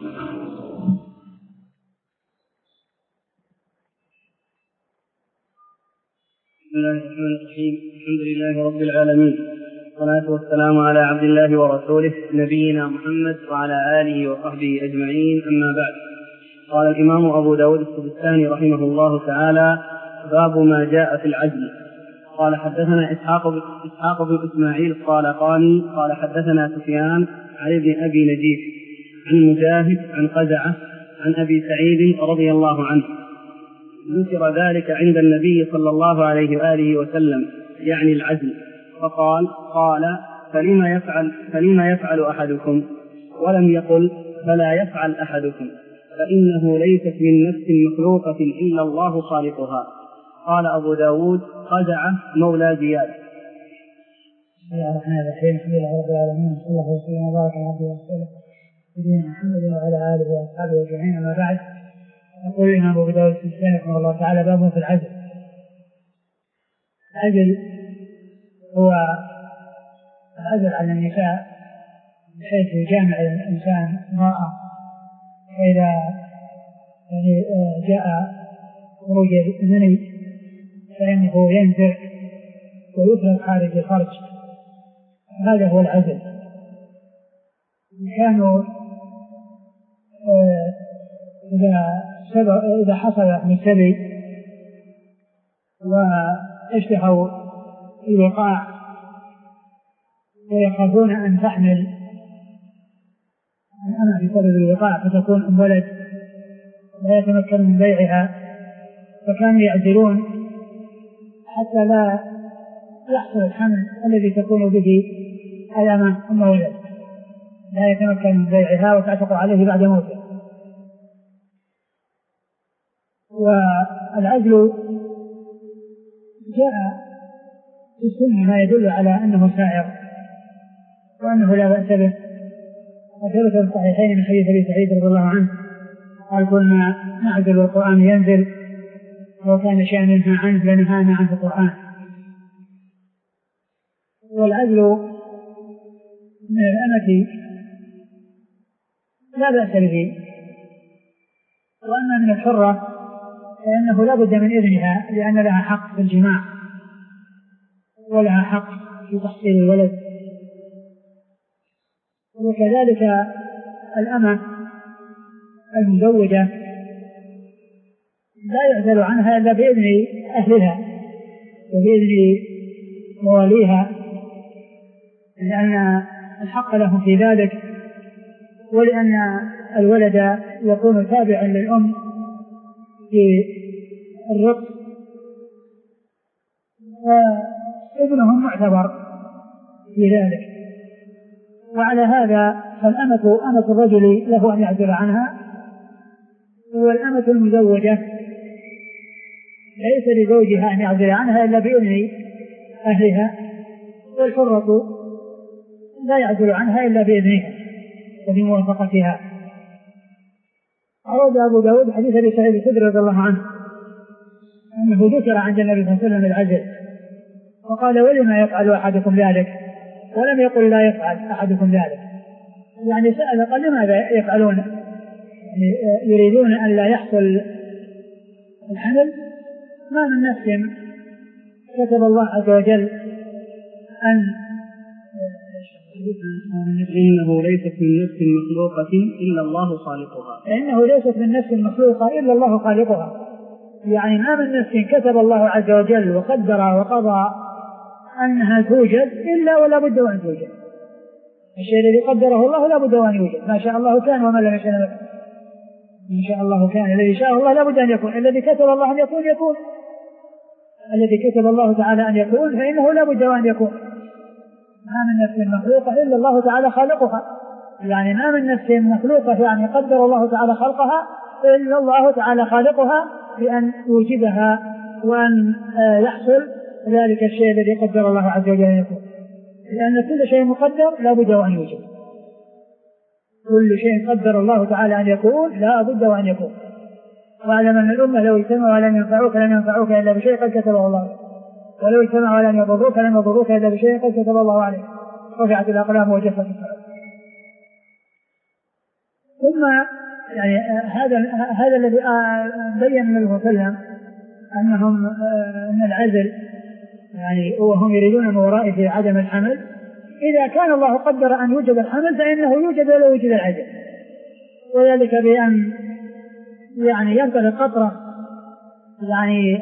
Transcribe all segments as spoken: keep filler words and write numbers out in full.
بسم الله الرحمن الرحيم. الحمد لله رب العالمين، والصلاة والسلام على عبد الله ورسوله نبينا محمد وعلى آله وصحبه أجمعين، أما بعد. قال الإمام أبو داود السجستاني رحمه الله تعالى: باب ما جاء في العجل. قال حدثنا إسحاق إسحاق بن إسماعيل الطالقاني قال حدثنا سفيان عن ابن أبي نجيب عن مجاهد عن قزعة عن أبي سعيد رضي الله عنه ذكر ذلك عند النبي صلى الله عليه وآله وسلم، يعني العدل، فقال قال فلما يفعل, فلما يفعل أحدكم، ولم يقل فلا يفعل أحدكم، فإنه ليست من نفس مخلوقة إلا الله خالقها. قال أبو داود: قزعة مولى زياد. بسم الله الرحمن الرحيم. الحمد لله رب العالمين، صلى الله وسلم وبارك على عبده ورسوله نبينا محمد وعلى آله وأصحابه أجمعين، أما بعد. يقول الإمام أبو داود السجستاني رحمه الله تعالى: باب في العجل. العجل هو العجل على النساء بحيث يجامع الإنسان امرأة، فإذا يعني جاء خروج المني فإنه ينزع ويفرغ خارج الفرج، هذا هو العجل. كانوا إذا إذا حصل من سبي واشتهوا الوقاع ويخافون أن تحمل الأمة بسبب الوقاع فتكون أم ولد لا يتمكن من بيعها، فكانوا يعزلون حتى لا يحصل الحمل الذي تكون به الأمة أم ولد لا يتمكن من بيعها وتعتق عليه بعد موته. والعزل جاء في السنة ما يدل على أنه سائر وأنه لا بأس به، وثبت في الصحيحين من حديث أبي سعيد رضي الله عنه قال: كنا نعزل والقرآن ينزل، وكان شيئا ننهى عنه لنهانا عنه القرآن. والعزل من الأمة لا بأس به، وأما من الحرة فإنه لا بد من إذنها، لأن لها حق في الجماع ولها حق في تحصيل الولد. وكذلك الأمة المزوجة لا يعزل عنها إلا بإذن أهلها وبإذن مواليها، لأن الحق لهم في ذلك، ولأن الولد يكون تابعا للأم في الرق، فابنهم معتبر في ذلك. وعلى هذا فالأمة أمة الرجل له أن يعزل عنها، والأمة المزوجة ليس لزوجها أن يعزل عنها إلا بإذن أهلها، والحرة لا يعزل عنها إلا بإذنها وبموافقتها. أورد أبو داود حديث أبي سعيد الخدري رضي الله عنه أنه ذكر عند النبي صلى الله عليه وسلم العزل، فقال: ولما يفعل أحدكم ذلك؟ ولم يقل لا يفعل أحدكم ذلك، يعني سأل قال: لماذا يفعلون؟ يعني يريدون أن لا يحصل الحمل؟ ما من نفس كتب الله عز وجل أن إنه ليست من نفس مخلوقة إلا الله خالقها إنه ليست من نفس مخلوقة إلا الله خالقها، يعني ما من نفس كتب الله عز وجل وقدر وقضى أنها توجد إلا ولا بد أن توجد. الشيء الذي قدره الله لا بد أن يوجد، ما شاء الله كان وما لم يشاء لم يكن. إن شاء الله كان، الذي شاء الله لا بد أن يكون، الذي كتب الله أن يكون يكون، الذي كتب الله تعالى أن يكون فإنه لا بد أن يكون. ما من نفس مخلوقة إلا الله تعالى خالقها، يعني ما من نفس مخلوقة يعني قدر الله تعالى خلقها إلا الله تعالى خالقها بأن يوجدها وأن يحصل ذلك الشيء الذي قدر الله عز وجل أن يكون، لأن كل شيء مقدر لا بد أن يوجد، كل شيء قدر الله تعالى أن يكون لا بد أن يكون. واعلم أن الأمة لو اجتمعوا ولم ينفعوك لم ينفعوك إلا بشيء قد كتبه الله، ولو اجتمعوا ولم يضروك لم يضروك إلا بشيء قد كتب الله عليه. رفعت الأقلام وجفت الصحف. ثم ثم يعني هذا هذا الذي بين النبي صلى الله عليه وسلم أنهم أن العزل يعني وهم يريدون من ورائه عدم الحمل، إذا كان الله قدر أن يوجد الحمل فإنه يوجد ولا يوجد العزل، وذلك بأن يعني ينتهي قطرة يعني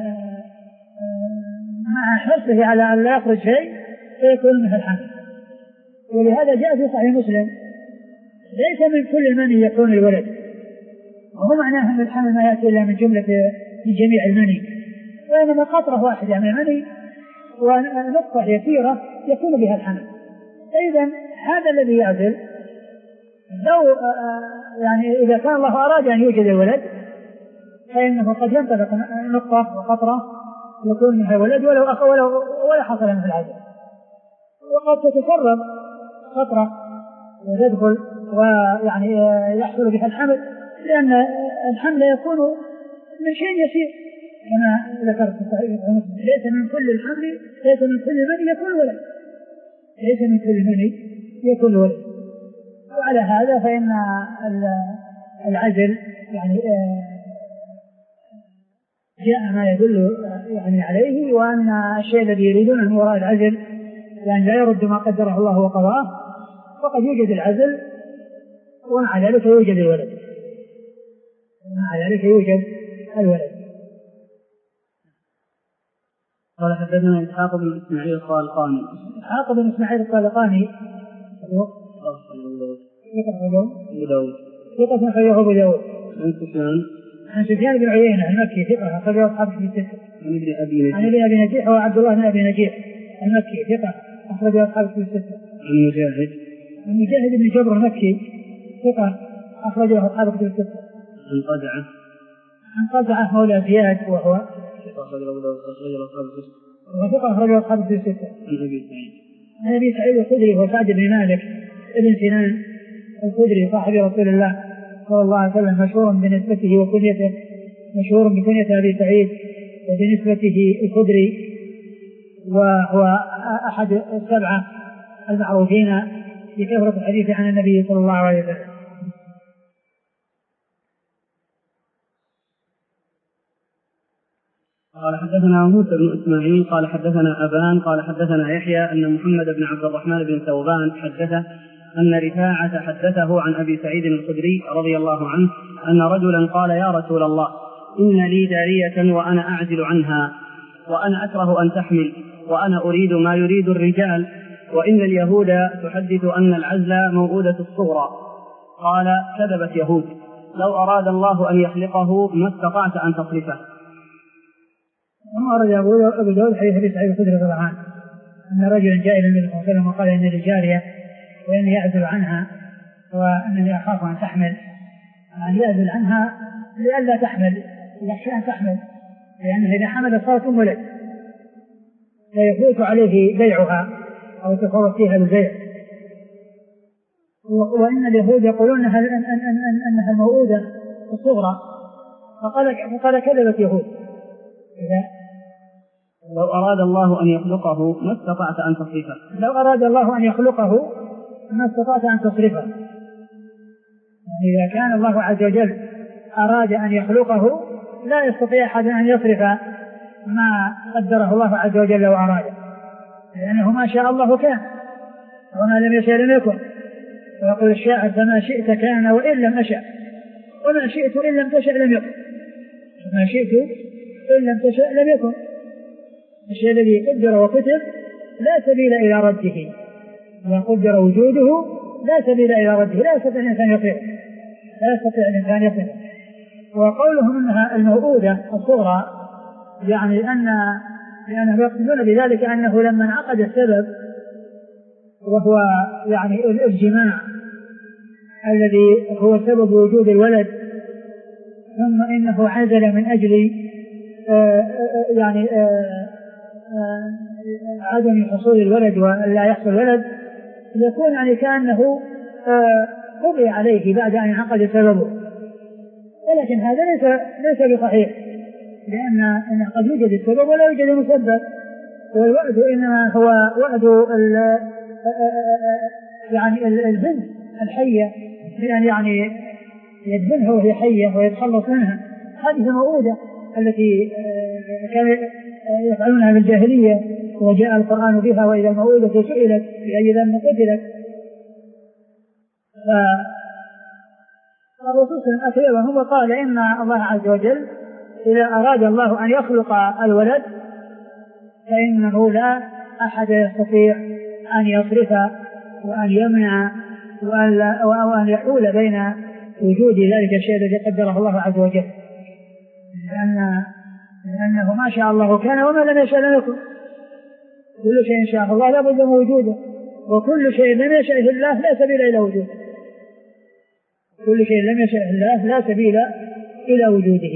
مع حرصه على أن لا يخرج شيء فيكون مثل الحمل. ولهذا جاء في صحيح مسلم ليس من كل المني يكون الولد، وهو معناه أن الحمل ما يأتي إلا من جملة من جميع المني، وإنما قطرة واحدة من المني ونقطة يسيرة يكون بها الحمل. إذا هذا الذي يعزل لو يعني إذا كان الله أراد أن يوجد الولد فإنه قد ينطلق نقطة وقطرة يكون منها ولد ولو أخ ولو ولا حصل من العزل، وقد تتسرب قطرة وتدخل ويعني يحصل بها الحمل، لأن الحمل يكون من شيء يسير كما ذكرت في صحيح مسلم، ليس من كل الحمل ليس من كل من يكون ولد، ليس من كل من يكون ولد. وعلى هذا فإن العزل يعني جاء ما يدل يعني عليه، وأن الشيء الذي يريدون من وراء العزل يعني لا يرد ما قدره الله وقضاه، فقد يوجد العزل ومع ذلك يوجد الولد، ومع ذلك يوجد الولد. قال حدثنا إسحاق بن إسماعيل الطالقاني. إسحاق بن إسماعيل الطالقاني ثقة أخرجه أبو داود. عن سفيان عن سفيان بن عيينة المكي ثقة أخرجه أصحاب الكتب الستة. عن ابن أبي نجيح عن ابن أبي نجيح وعبد الله بن أبي نجيح المكي ثقة أخرجه أصحاب الكتب الستة. عن مجاهد عن مجاهد بن جبر المكي ثقة أخرجه أصحاب الكتب الستة. عن قزعة عن قزعة مولى زياد وهو ثقة أخرجه أبو داود أخرجه أصحاب الكتب وثقة أخرجه أصحاب الكتب الستة. عن أبي سعيد عن أبي سعيد الخدري وسعد بن مالك ابن سنان الخدري صاحب رسول الله صلى الله عليه وسلم، مشهور بنسبته وكنيته، مشهور بكنيته أبي سعيد وبنسبته الخدري، وهو أحد السبعة المعروفين بكثرة الحديث عن النبي صلى الله عليه وسلم. قال حدثنا موسى بن إسماعيل قال حدثنا أبان قال حدثنا يحيى أن محمد بن عبد الرحمن بن ثوبان حدثه أن رفاعة حدثه عن أبي سعيد الخدري رضي الله عنه أن رجلا قال يا رسول الله إن لي جارية وأنا أعزل عنها وأنا أكره أن تحمل وأنا أريد ما يريد الرجال، وإن اليهود تحدث أن العزل موؤودة الصغرى. قال كذبت يهود، لو أراد الله أن يخلقه ما استطعت أن تصرفه. ثم أرد أبو داود حديث أبي سعيد الخدري رضي الله عنه أن رجلا جاء إلى النبي صلى الله عليه وسلم وقال إن لي جارية وإني أعزل عنها وأنني أخاف أن تحمل، أن يعزل عنها لئلا تحمل، يخشى أن تحمل، لأنها إذا حملت صارت أم ولد فيفوت عليه بيعها أو تفرط فيها بالبيع. وإن اليهود يقولون أنها, أن أن أن أنها الموؤودة الصغرى، فقال, فقال كذبت يهود. إذا لو أراد الله أن يخلقه ما استطعت أن تصرفه. لو أراد الله أن يخلقه ما استطعت أن تصرفه. إذا كان الله عز وجل أراد أن يخلقه لا يستطيع أحد أن يصرف ما قدره الله عز وجل وأراده، لأنه ما شاء الله كان وما لم يشاء لم يكن، ويقول الشاعر فما شئت كان وإن لم أشأ وما شئت إن لم تشأ لم يكن، ما شئت إن لم تشأ لم يكن. الشيء الذي قدر وكتب لا سبيل إلى رده، إذا قدر وجوده لا سبيل إلى رده، لا يستطيع الإنسان يقدر لا يستطيع الإنسان يقدر. وقولهم أنها الموؤودة الصغرى يعني أن لأنهم يقصدون بذلك أنه لما انعقد السبب وهو يعني الجماع الذي هو سبب وجود الولد، ثم إنه عزل من أجل آآ يعني آآ عدم حصول الولد ولا يحصل ولد، يكون يعني كأنه قضي عليه بعد أن انعقد سببه. ولكن هذا ليس ليس بصحيح، لأن إن قد يوجد السبب ولا يوجد المسبب، والوعد إنما هو وعد يعني البنت الحية بأن يعني يدفنها وهي حية ويتخلص منها. هذه الموؤودة التي كانوا يفعلونها بالجاهلية وجاء القرآن بها وإذا الموؤودة سئلت بأي ذنب قتلت. فالرسول صلى الله عليه وسلم وقال إن الله عز وجل إذا أراد الله أن يخلق الولد فإنه لا أحد يستطيع أن يصرف وأن يمنع وأن يحول بين وجود ذلك الشيء الذي قدره الله عز وجل، لأن لأنه ما شاء الله كان وما لم يشاء لم يكن. كل شيء شاء الله لا بد من وجوده، وكل شيء لم يشاء الله لا سبيل إلى وجوده. كل شيء لم يشاء الله لا سبيل إلى وجوده.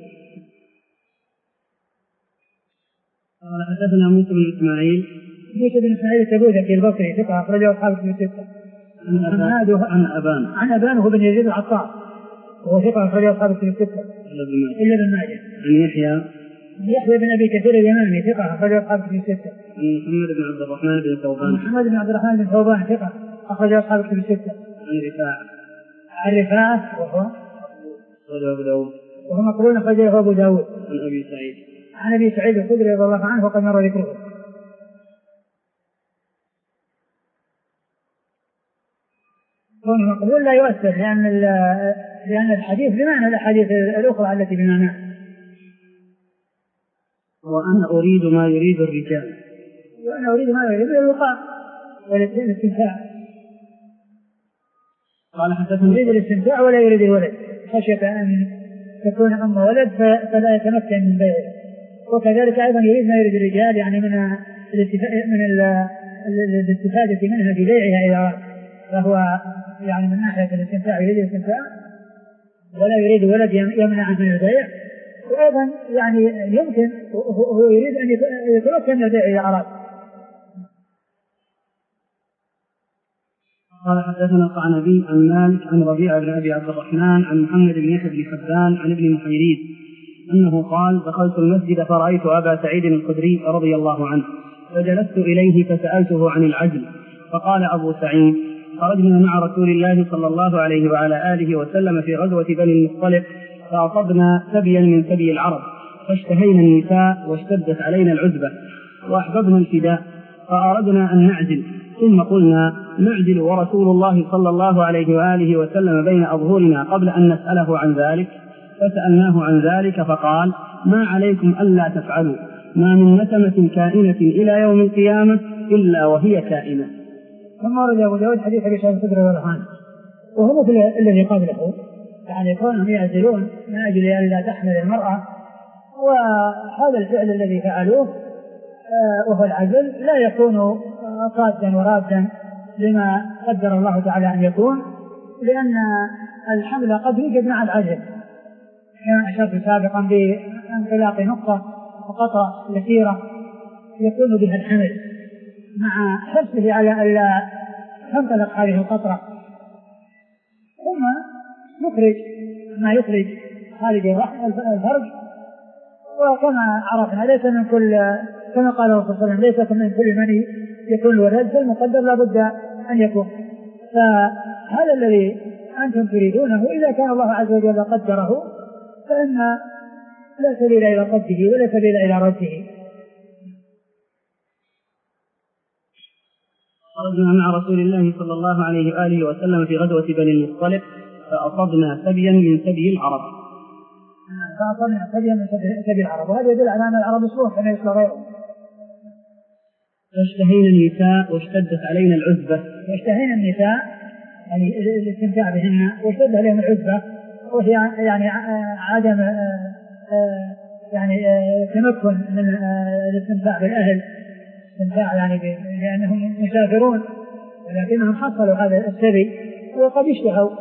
قال حدثنا موسى بن إسماعيل موسى بن إسماعيل التبوذكي البصري ثقة أخرجه أصحاب الكتب الستة. عن أبان عن أبان بن يزيد العطار وهو ثقة أخرجه أصحاب الكتب الستة إلا ابن ماجه. عن يحيى يحيى بن أبي كثير اليمامي ثقة أخرجه أصحاب الكتب الستة. عن محمد بن عبد الرحمن بن ثوبان محمد بن عبد الرحمن بن ثوبان ثقة أخرجه أصحاب الكتب الستة. عن رفاعة عن رفاعة وهو أبو داود وهو مقبول أخرجه أبو داود. عن أبي سعيد عن أبي سعيد الخدري رضي الله عنه وقد مر ذكره. كونه مقبول لا يؤثر لأن لأن الحديث بمعنى الأحاديث الأخرى التي بمعناه. وأنا أريد ما يريد الرجال وأنا أريد ما يريد الوقاء والاستمتاع. قال حدثنا يريد الاستمتاع ولا يريد الولد خشية أن تكون أم ولد فلا يتمكن من بيعه. وكذلك أيضا يريد ما يريد الرجال يعني من من الاستفادة منها في بيعها إذا أراد، فهو يعني من ناحية الاستمتاع يريد الاستمتاع ولا يريد ولد يمنع من البيع. وأيضا يعني يمكن هو يريد أن يتمكن من البيع إذا أراد. قال حدثنا القعنبي عن مالك عن ربيعة بن أبي عبد الرحمن عن محمد بن يحيى بن حبان عن ابن محيريز أنه قال دخلت المسجد فرأيت أبا سعيد الخدري رضي الله عنه فجلست إليه فسألته عن العجل فقال أبو سعيد خرجنا مع رسول الله صلى الله عليه وعلى آله وسلم في غزوة بني المصطلق فأصبنا سبيا من سبي العرب فاشتهينا النساء واشتدت علينا العزبة وأحببنا الفداء فأردنا أن نعجل ثم قلنا نعجل ورسول الله صلى الله عليه وآله وسلم بين أظهرنا قبل أن نسأله عن ذلك فسألناه عن ذلك فقال ما عليكم ألا تفعلوا ما من نسمة كائنة إلى يوم القيامة إلا وهي كائنة. ثم ورد أبو داود حديث أبي سعيد الخدري رضي الله عنه وهو مثل الذي قبله يعني كونهم يعزلون من أجل أن لا تحمل المرأة، وهذا الفعل الذي فعلوه وهو العزل لا يكون صادا ورادا لما قدر الله تعالى أن يكون، لأن الحمل قد يوجد مع العزل كما أشرت سابقا بانطلاق نقطة وقطرة يسيرة يكون بها الحمل مع حرصه على ألا تنطلق هذه القطرة، ثم يخرج ما يخرج خارج الفرج. وكما عرفنا ليس من كل كما قال الرسول صلى الله عليه وسلم ليس من كل من يكون الولد فالمقدر لا بد أن يكون. فهذا الذي أنتم تريدونه إذا كان الله عز وجل قدره فإن لا سبيل إلى قده ولا سبيل إلى رده. خرجنا مع رسول الله صلى الله عليه وآله وسلم في غزوة بني المصطلق فأصبنا سبيا من سبي العرب فأصبنا سبيا من سبي العرب، وهذا يدل على أن العرب يصلون كما يصل غيرهم. فاشتهينا النساء واشتدت علينا العزبة. واشتهينا النساء يعني الاستمتاع بهن واشتد عليهم العزبة وهي يعني عدم يعني تمكن من الاستمتاع بالأهل، استمتاع يعني لأنهم مسافرون ولكنهم حصلوا هذا السبي وقد اشتهوا.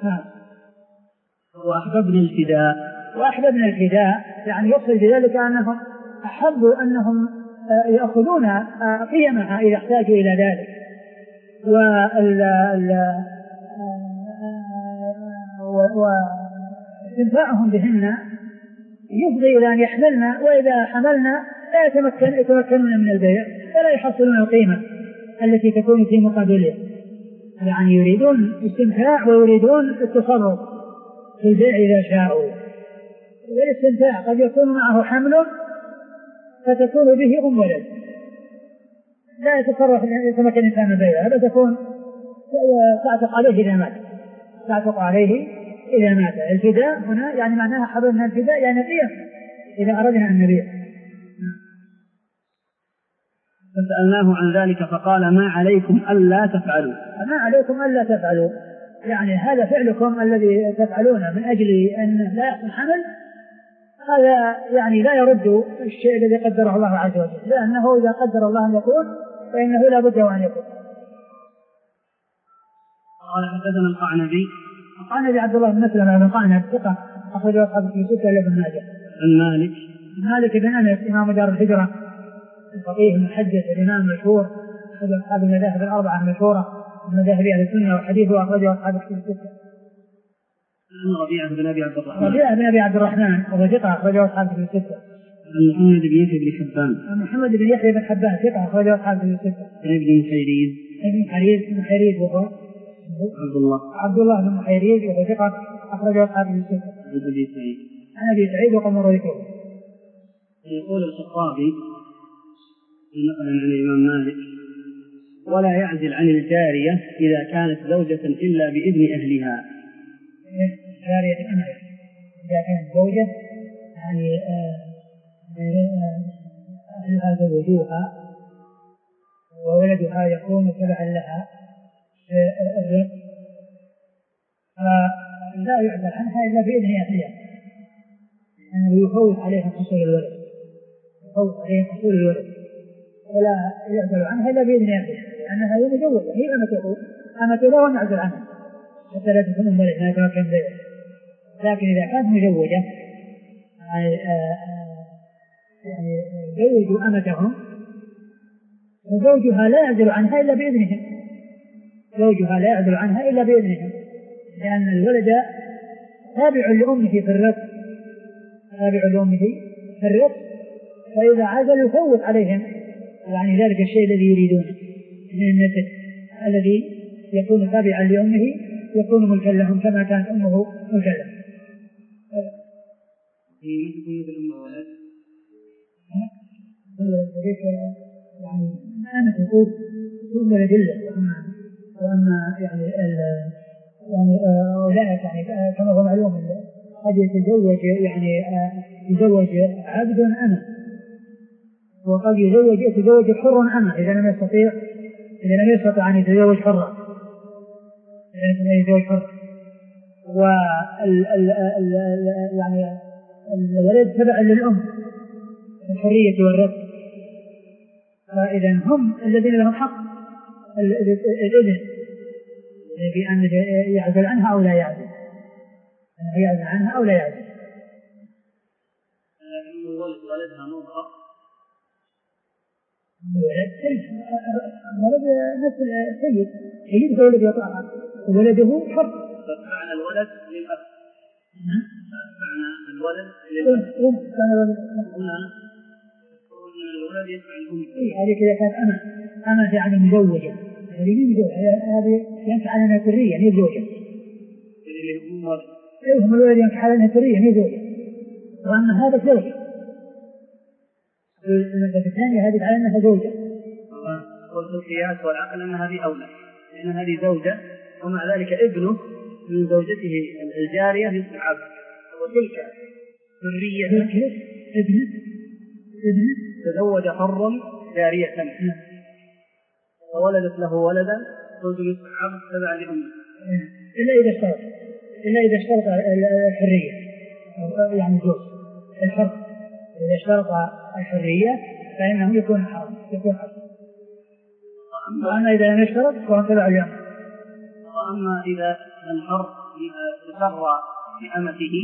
وأحببنا الفداء. وأحببنا الفداء يعني يقصد بذلك أنهم أحبوا أنهم يأخذون قيمها إذا احتاجوا إلى ذلك، واستمتاعهم بهن يفضي إلى أن يحملنا، وإذا حملنا لا يتمكن يتمكنون من البيع ولا يحصلون القيمة التي تكون في مقابلها. يعني يريدون الاستمتاع ويريدون التصرف في البيع إذا شاءوا. والاستمتاع قد يكون معه حمل فتكون به أم ولد لا يتصرف يتمكن الإنسان من بيعها، بل تكون تعتق عليه إذا مات، تعتق عليه إذا مات. الفداء هنا يعني معناها حضرنا الفداء يعني نبيع إذا أردنا أن نبيع. فسألناه عن ذلك فقال ما عليكم ألا تفعلوا. ما عليكم ألا تفعلوا يعني هذا فعلكم الذي تفعلونه من أجل أن لا يحصل حمل، هذا يعني لا يرد الشيء الذي قدره الله عز وجل، لأنه إذا قدر الله أن يكون فإنه لا بد وأن يكون. قال حدثنا القعنبي القعنبي عبد الله بن مسلم بن قعنب ثقة أخرجه أصحاب في ستة إلى ابن ماجه. عن مالك مالك بن أنس إمام دار الهجرة الفقيه المحدث الإمام المشهور أحد أصحاب المذاهب الأربعة المشهورة المذاهب أهل السنة وحديثه أخرجه أصحاب في ستة. عن ربيعة بن أبي عبد الرحمن ربيعة بن أبي عبد الرحمن وهو ثقة أخرجه أصحاب في ستة. عن محمد بن يحيى بن حبان محمد بن يحيى بن حبان ثقة أخرجه أصحاب في ستة. عن ابن محيريز ابن محيريز بن محيريز وهو عبد الله عبد الله بن محيريز وهو ثقة أخرجه أصحاب في ستة. عن أبي سعيد عن أبي سعيد وقد مر ذكره. يقول الخطابي نقلا عن الإمام مالك ولا يعزل عن الجارية إذا كانت زوجة إلا بإذن أهلها. جارية أمرك إذا كانت زوجة يعني أهلها زوجوها وولدها يكون تبعا لها في الرق فلا يعزل عنها إلا بإذن أهلها، أنه يفوت عليها حصول الولد يفوت عليها حصول الولد ولا يعزل عنها إلا بإذن أهلها، لأنها هي مجوزة هي أمته أمته لا ونعزل عنها حتى لا تكون الملك لا يتمكن بها. لكن إذا كانت مجوجة يعني زوجوا أمتهم فزوجها لا يعزل عنها إلا بإذنهم زوجها لا يعزل عنها إلا بإذنهم لأن الولد تابع لأمه في الرق تابع لأمه في الرق فإذا عزل يفوت عليهم يعني ذلك الشيء الذي يريدونه من النسل الذي يكون تابعا لأمه يكون ملكا لهم كما كانت أمه ملكا لهم. هي تكون مثل أم الولد يعني أنا تقول أم ولد الله وأما وأما يعني يعني أولئك يعني كما هو معلوم قد يتزوج يعني يتزوج عبد أنا وقد يتزوج يتزوج حر أنا إذا لم يستطيع إذا لم يستطع أن يتزوج حرا إذا لم يتزوج حرا وال يعني الولد تبع للأم الحرية والرق فإذا هم الذين لهم حق الإذن بأن يعزل عنها أو لا يعزل أن يعزل عنها أو لا يعزل. لكن الولد ولدها مضغة الولد نفس السيد سيد هو الذي يطلع ولده حر فمعنى الولد للأب معنى الولد للأب هنا من الولد يدفع الأم. هذه كذا كانت أنا أنا يعني مزوجة هذه مزوجة هذه ينفع علينا سرية هي زوجة اللي هم ولد هم الولد ينفع علينا سرية هي زوجة وأما هذا زوجة المسألة الثانية هذه على أنها زوجة قلت القياس والعقل أن هذه أولى لأن هذه زوجة ومع ذلك ابنه من زوجته الجارية يصبح عبد وتلك حرية ابنه ابنه تزوج حرا جارية وولدت له ولدا زوج يصبح عبد تبع لأمه إلا إذا اشترط إلا إذا اشترط الحرية يعني زوج الحر إذا اشترط الحرية فإنه يكون حرام يكون حرام وأما إذا لم يشترط فهو تبع لأمه. وأما إذا الحر تسرى بأمته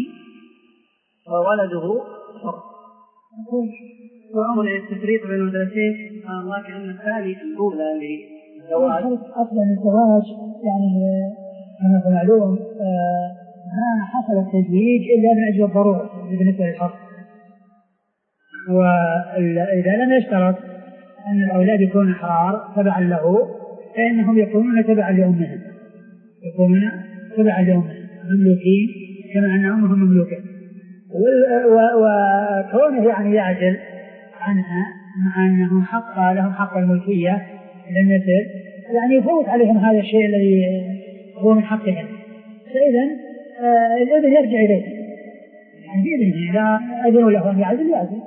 وولده حر وأمر التفريق بين المدرسين الله كأن الثاني الأولى للزواج أصلا الزواج يعني كما هو معلوم ما حصل التزويج إلا من أجل الضرورة بالنسبة للحر وإذا لم يشترط أن الأولاد يكون أحرار تبعا له فإنهم يكونون تبعا لأمهم، يكونون تبعا لأمهم مملوكين كما أن أمهم مملوكة. وكونه يعني يعجل عنها مع أنهم حق لهم حق الملكية للنسل، يعني يفوت عليهم هذا الشيء الذي هو من حقهم. فإذا آه الإذن يرجع إليه، يعني بإذنه إذا أذنوا له أن يعزل يعزل.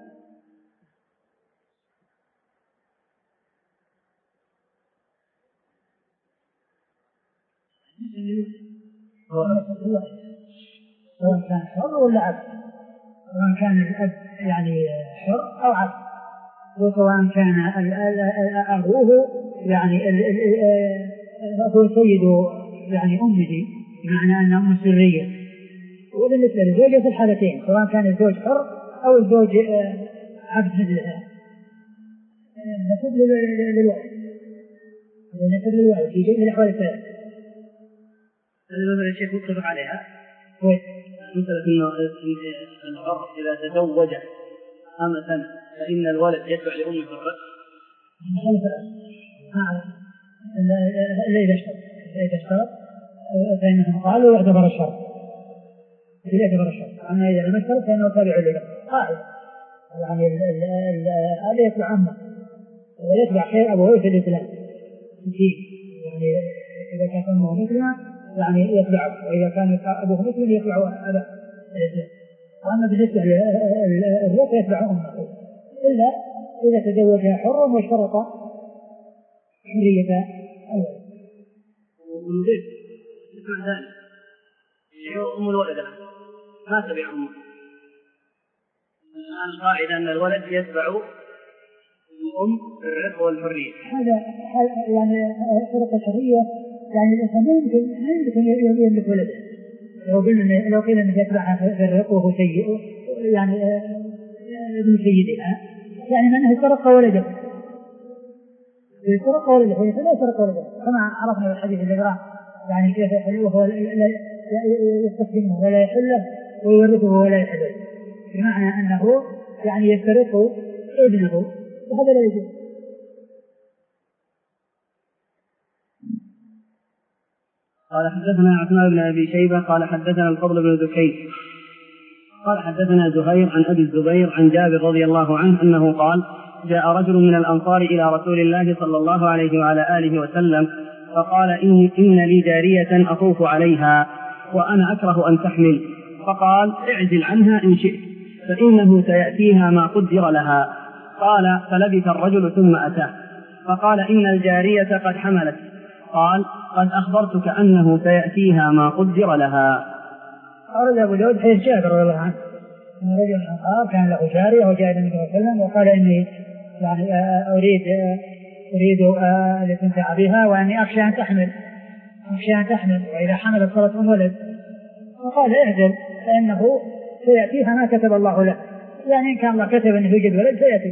سواء كان حر ولا عبد، سواء كان الأب يعني حر أو عبد، وسواء كان أبوه يعني هو سيد يعني أمه بمعنى أنها أم سرية. وبالنسبة للزوجة في الحالتين سواء كان الزوج حر أو الزوج عبد مثلها نسب للولد، نسب للولد في جميع الأحوال الثلاث. هذا الشيء متفق عليها. مثلا إن الحر إذا تزوج أمة فإن الولد يتبع لأمه في الرأس. إلا إذا اشترط، إذا اشترط فإنهم قالوا يعتبر الشرط، إذا اعتبر الشرط. أما إذا لم يشترط فإنه تابع له قاعدة، يعني هذا يتبع عمه ويتبع خير أبوه في الإسلام يعني إذا كان أمه مسلمة يعني يتبعه، وإذا كان أبوه مسلم يتبعه أبا الإسلام. وأما بالنسبة للرق يتبع أمه إلا إذا تزوجها حرا واشترط حرية الولد. ونضيف اسمع ذلك أم الولد ما تبع أمه. الآن القاعدة أن الولد يتبع الأم في الرق والحرية. هذا يعني شرط الحرية، يعني الإنسان ما يمكن ما يمكن يملك ولده. لو قلنا لو قيل أنه يتبعها في الرق وهو سيد يعني ابن سيدها، يعني من أنه سرق ولده، سرق ولده فلا سرق ولده كما عرفنا في الحديث الإبراهيم يعني كيف يحله وهو يستخدمه ولا يحله ويورثه ولا يحله، بمعنى أنه يعني يسترق ابنه، وهذا لا يجوز. قال حدثنا عثمان بن أبي شيبة قال حدثنا الفضل بن ذكي قال حدثنا زهير عن أبي الزبير عن جابر رضي الله عنه أنه قال جاء رجل من الأنصار إلى رسول الله صلى الله عليه وعلى آله وسلم فقال إن, إن لي جارية أطوف عليها وأنا أكره أن تحمل، فقال اعزل عنها إن شئت فإنه سيأتيها ما قدر لها. قال فلبث الرجل ثم أتاه فقال إن الجارية قد حملت. قال قد أخبرتك أنه سيأتيها ما قدر لها. أرد أبو داود حيث جابر رضي الله عنه أن رجل أنصار كان له جارية وجاء النبي صلى الله عليه وسلم وقال إني يعني أريد أريد الاستمتاع بها وأني أخشى أن تحمل أخشى أن تحمل وإذا حملت صارت أم ولد. فقال اعزل فإنه سيأتيها ما كتب الله له، يعني إن كان الله كتب أنه يوجد ولد سيأتي.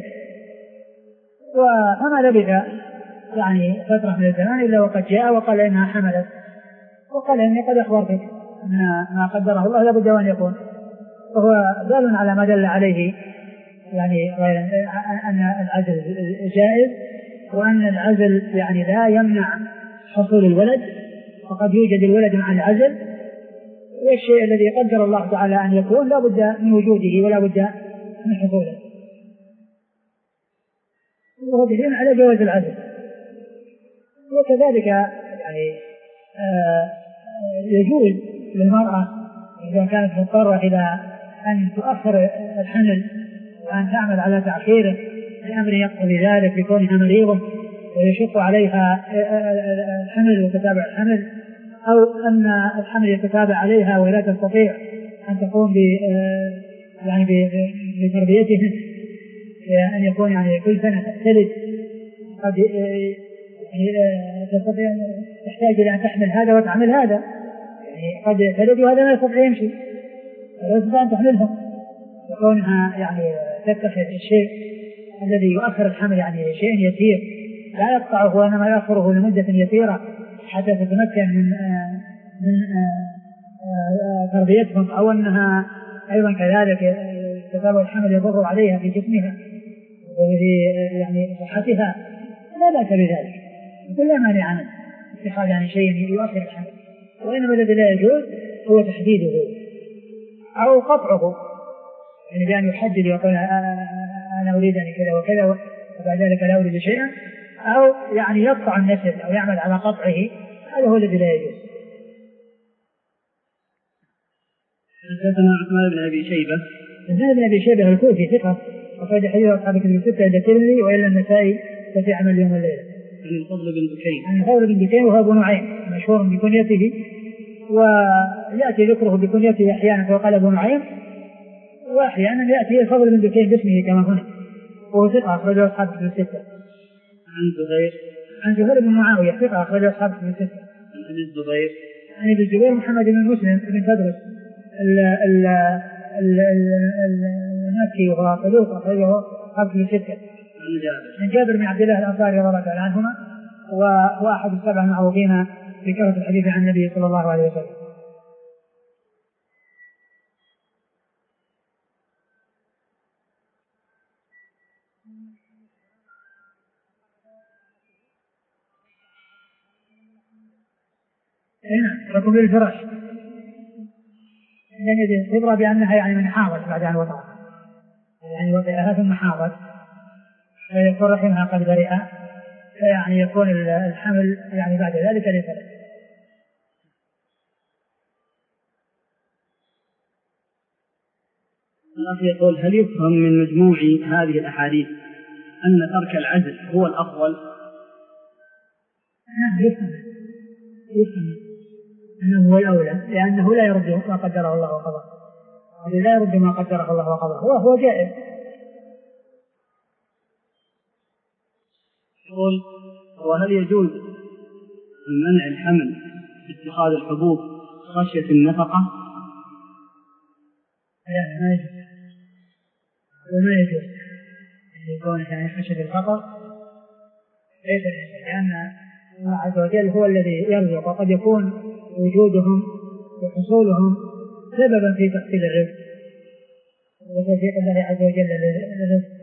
وما لبث يعني فترة من الزمان إلا وقد جاء وقال إنها حملت، وقال إني قد أخبرتك أن ما قدره الله لابد أن يكون. وهو دال على ما دل عليه يعني أن العزل جائز، وأن العزل يعني لا يمنع حصول الولد، وقد يوجد الولد مع العزل، والشيء الذي قدر الله تعالى أن يكون لا بد من وجوده ولا بد من حصوله. وهو دليل على جواز العزل. وكذلك يعني آه يجوز للمرأة إذا كانت مضطرة إلى أن تؤخر الحمل وأن تعمل على تأخيره لأمر يقتضي ذلك بكونها مريضة ويشق عليها الحمل وتتابع الحمل، أو أن الحمل يتتابع عليها ولا تستطيع أن تقوم ب يعني بتربيته، أن يكون يعني كل سنة تلد قد تستطيع تحتاج إلى أن تحمل هذا وتعمل هذا، يعني قد تلد وهذا ما يستطيع يمشي ولا تستطيع أن تحملها، وكونها يعني تتخذ الشيء الذي يؤخر الحمل يعني شيء يسير لا يقطعه وإنما يأخره لمدة يسيرة حتى تتمكن من من تربيتهم، أو أنها أيضا كذلك تتابع الحمل يضر عليها في جسمها وفي يعني صحتها لا بأس بذلك، كل مانع عنه اتخاذ يعني شيء يؤخر الحمل، وإنما الذي لا يجوز هو تحديده أو قطعه، يعني بأن يحدد ويقول أنا أريد أن كذا وكذا وبعد ذلك لا أريد شيئا، أو يعني يقطع النسل أو يعمل على قطعه، هذا هو الذي لا يجوز. حدثنا عثمان بن أبي شيبة. عثمان بن أبي شيبة الكوفي ثقة، وقد حديث أصحاب كتب الستة عند الترمذي وإلا النسائي ففي عمل اليوم والليلة. عن الفضل بن دكين. عن الفضل بن دكين وهو أبو نعيم مشهور بكنيته، ويأتي ذكره بكنيته أحيانا فيقال أبو نعيم، وأحيانا يأتي الفضل بن دكين باسمه كما هنا، وهو ثقة أخرجه أصحاب كتب الستة. عن زهير. عن زهير بن معاوية ثقة أخرجه أصحاب كتب الستة. عن الزبير. عن ابن الزبير محمد بن مسلم بن تدرس المكي وهو صدوق أخرجه أصحاب كتب الستة. عن جابر. عن جابر بن عبد الله الأنصاري رضي الله تعالى عنهما، وهو أحد السبع المعروفين بكثرة الحديث عن النبي صلى الله عليه وسلم. هنا ركوب الفراش يعني يدرى بأنها يعني من حاضت بعد أن وضعها، يعني وضعها ثم حاضت فيكون رحمها قد برئ، فيعني يكون الحمل يعني بعد ذلك ليس له. يقول هل يفهم من مجموع هذه الأحاديث أن ترك العزل هو الأفضل؟ نعم يفهم يفهم أنه هو الأولى، لأنه لا يرد ما قدره الله وقضاه، هذا لا يرد ما قدره الله وقضاه، هو هو جائز. يقول وهل يجوز منع الحمل باتخاذ الحبوب خشية النفقة؟ لا ما يجوز، وما يجوز أن يكون يعني خشية الفقر ليس لأن الله عز وجل هو الذي يرزق، وقد يكون وجودهم وحصولهم سببا في تحصيل الرزق وتوفيق الله عز وجل للرزق.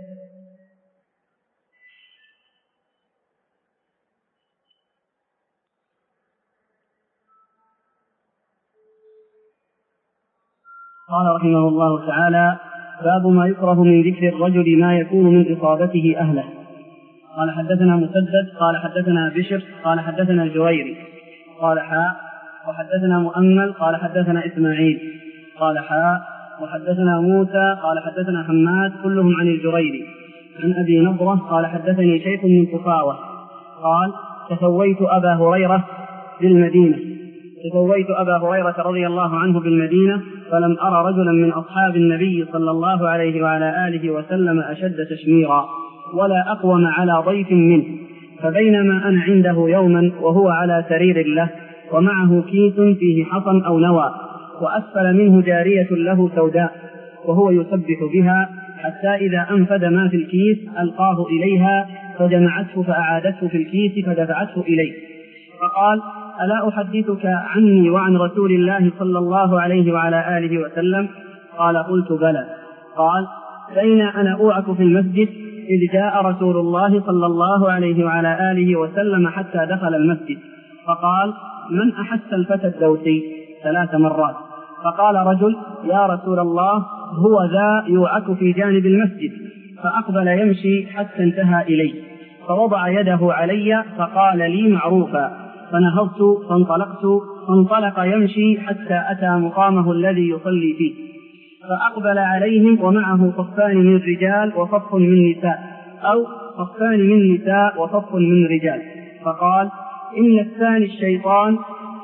قال رحمه الله تعالى باب ما يكره من ذكر الرجل ما يكون من إصابته أهله. قال حدثنا مسدد قال حدثنا بشر قال حدثنا الجويري قال حاء وحدثنا مؤمل قال حدثنا إسماعيل قال حاء وحدثنا موسى قال حدثنا حماد كلهم عن الجريري عن أبي نضرة قال حدثني شيخ من كفاوة قال تسويت أبا هريرة بالمدينة تسويت أبا هريرة رضي الله عنه بالمدينة فلم أرى رجلا من أصحاب النبي صلى الله عليه وعلى آله وسلم أشد تشميرا ولا أقوم على ضيف منه، فبينما أنا عنده يوما وهو على سرير له ومعه كيس فيه حصى أو نوى وأسفل منه جارية له سوداء وهو يسبح بها حتى إذا أنفد ما في الكيس ألقاه إليها فجمعته فأعادته في الكيس فدفعته إليه فقال ألا أحدثك عني وعن رسول الله صلى الله عليه وعلى آله وسلم؟ قال قلت بلى. قال بين أنا أوعك في المسجد إذ جاء رسول الله صلى الله عليه وعلى آله وسلم حتى دخل المسجد فقال من أحس الفتى الدوسي ثلاث مرات، فقال رجل يا رسول الله هو ذا يوعك في جانب المسجد، فأقبل يمشي حتى انتهى إلي فوضع يده علي فقال لي معروفا، فنهضت فانطلقت فانطلق يمشي حتى أتى مقامه الذي يصلي فيه فأقبل عليهم ومعه صفان من رجال وصف من نساء أو صفان من نساء وصف من رجال، فقال إن الثاني الشيطان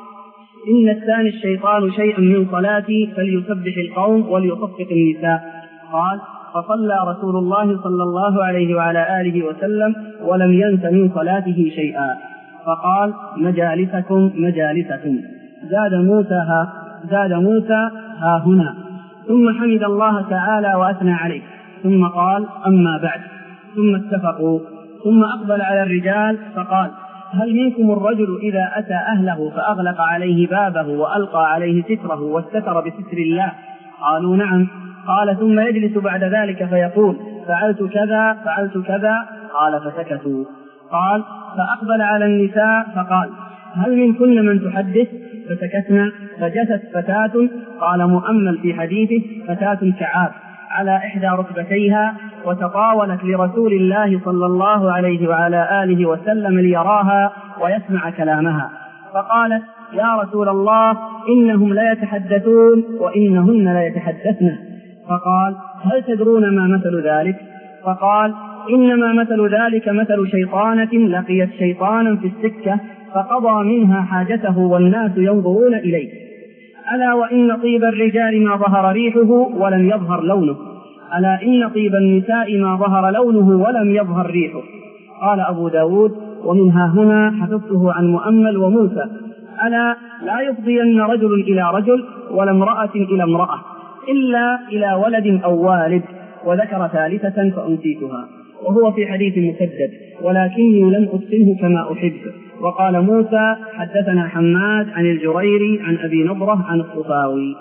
إن الثاني الشيطان شيئا من صلاتي فليسبح القوم وليصفق النساء. قال فصلى رسول الله صلى الله عليه وعلى آله وسلم ولم ينس من صلاته شيئا، فقال مجالسكم مجالسكم. زاد موسى ها, زاد موسى ها هنا، ثم حمد الله تعالى وأثنى عليه ثم قال أما بعد، ثم اتفقوا ثم أقبل على الرجال فقال هل منكم الرجل إذا أتى أهله فأغلق عليه بابه وألقى عليه ستره واستتر بستر الله؟ قالوا نعم. قال ثم يجلس بعد ذلك فيقول فعلت كذا فعلت كذا، قال فسكتوا. قال: فأقبل على النساء فقال: هل منكن من تحدث؟ فسكتنا. فجثت فتاة، قال مؤمل في حديثه: فتاة كعاب، على إحدى ركبتيها، وتطاولت لرسول الله صلى الله عليه وعلى آله وسلم ليراها ويسمع كلامها، فقالت: يا رسول الله، إنهم لا يتحدثون وإنهن لا يتحدثن. فقال: هل تدرون ما مثل ذلك؟ فقال: إنما مثل ذلك مثل شيطانة لقيت شيطانا في السكة فقضى منها حاجته والناس ينظرون إليه. ألا وإن طيب الرجال ما ظهر ريحه ولم يظهر لونه، ألا إن طيب النساء ما ظهر لونه ولم يظهر ريحه. قال أبو داود: ومنها هنا حفظته عن مؤمل وموسى: ألا لا يفضين رجل إلى رجل ولا امرأة إلى امرأة إلا إلى ولد أو والد. وذكر ثالثة فأنسيتها، وهو في حديث مسدد، ولكني لم أتقنه كما أحب. وقال موسى: حدثنا حماد عن الجريري عن أبي نضرة عن الصفاوي.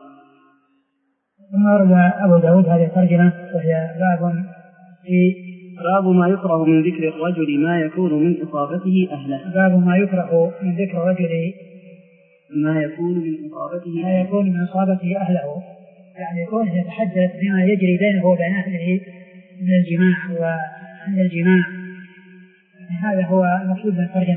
ثم ورد أبو داود هذه الترجمة، وهي باب في باب ما يكره من ذكر الرجل ما يكون من إصابته أهله. باب ما يكره من ذكر الرجل ما يكون من إصابته ما يكون من إصابته أهله، يعني يكون يتحدث بما يجري بينه وبين أهله من الجماع وعند الجماع. هذا هو المقصود من الترجمة،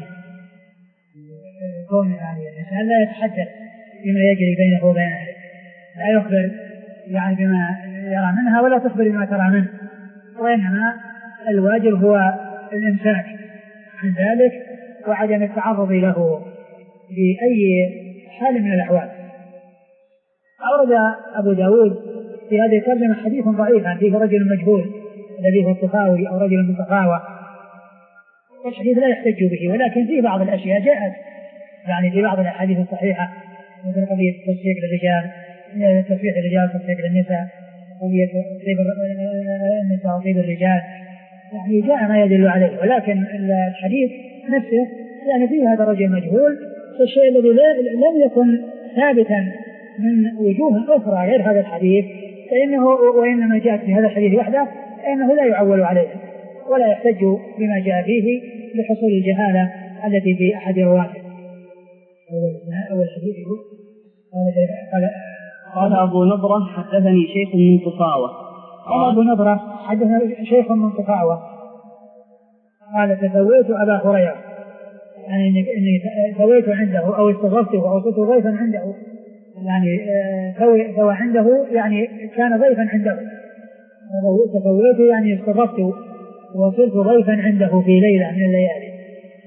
يكون يعني الإنسان لا يتحدث بما يجري بينه وبين أهله، لا يخبر يعني بما يرى منها ولا تخبر بما ترى منه، وإنما الواجب هو الإمساك عن ذلك وعدم التعرض له بأي حال من الأحوال. أورد أبو داود في هذه الترجمة حديث ضعيف عن فيه رجل مجهول الذي هو الطفاوي أو رجل متطاوع، والحديث لا يحتج به، ولكن فيه بعض الأشياء جاءت يعني في بعض الأحاديث الصحيحة، مثل قضية التصفيق للرجال، تصفيق الرجال تصفيق للنساء، قضية طيب النساء وطيب الرجال، يعني جاء ما يدل عليه. ولكن الحديث نفسه يعني فيه هذا الرجل مجهول، فالشيء الذي لم يكن ثابتا من وجوه أخرى غير هذا الحديث فإنه وإنما جاءت في هذا الحديث وحده فإنه لا يعول عليه ولا يحتج بما جاء فيه لحصول الجهالة التي في أحد رواته. أول حديث قال قال أبو نضرة: حدثني شيخ من طفاوة. قال أبو نضرة: حدثني شيخ من طفاوة قال: تسويت أبا هريرة، يعني إني سويت عنده أو استضفته أو صرت ضيفا عنده، يعني سوى عنده يعني كان ضيفا عنده، تسويت يعني استضفته وصرت ضيفا عنده في ليلة من الليالي.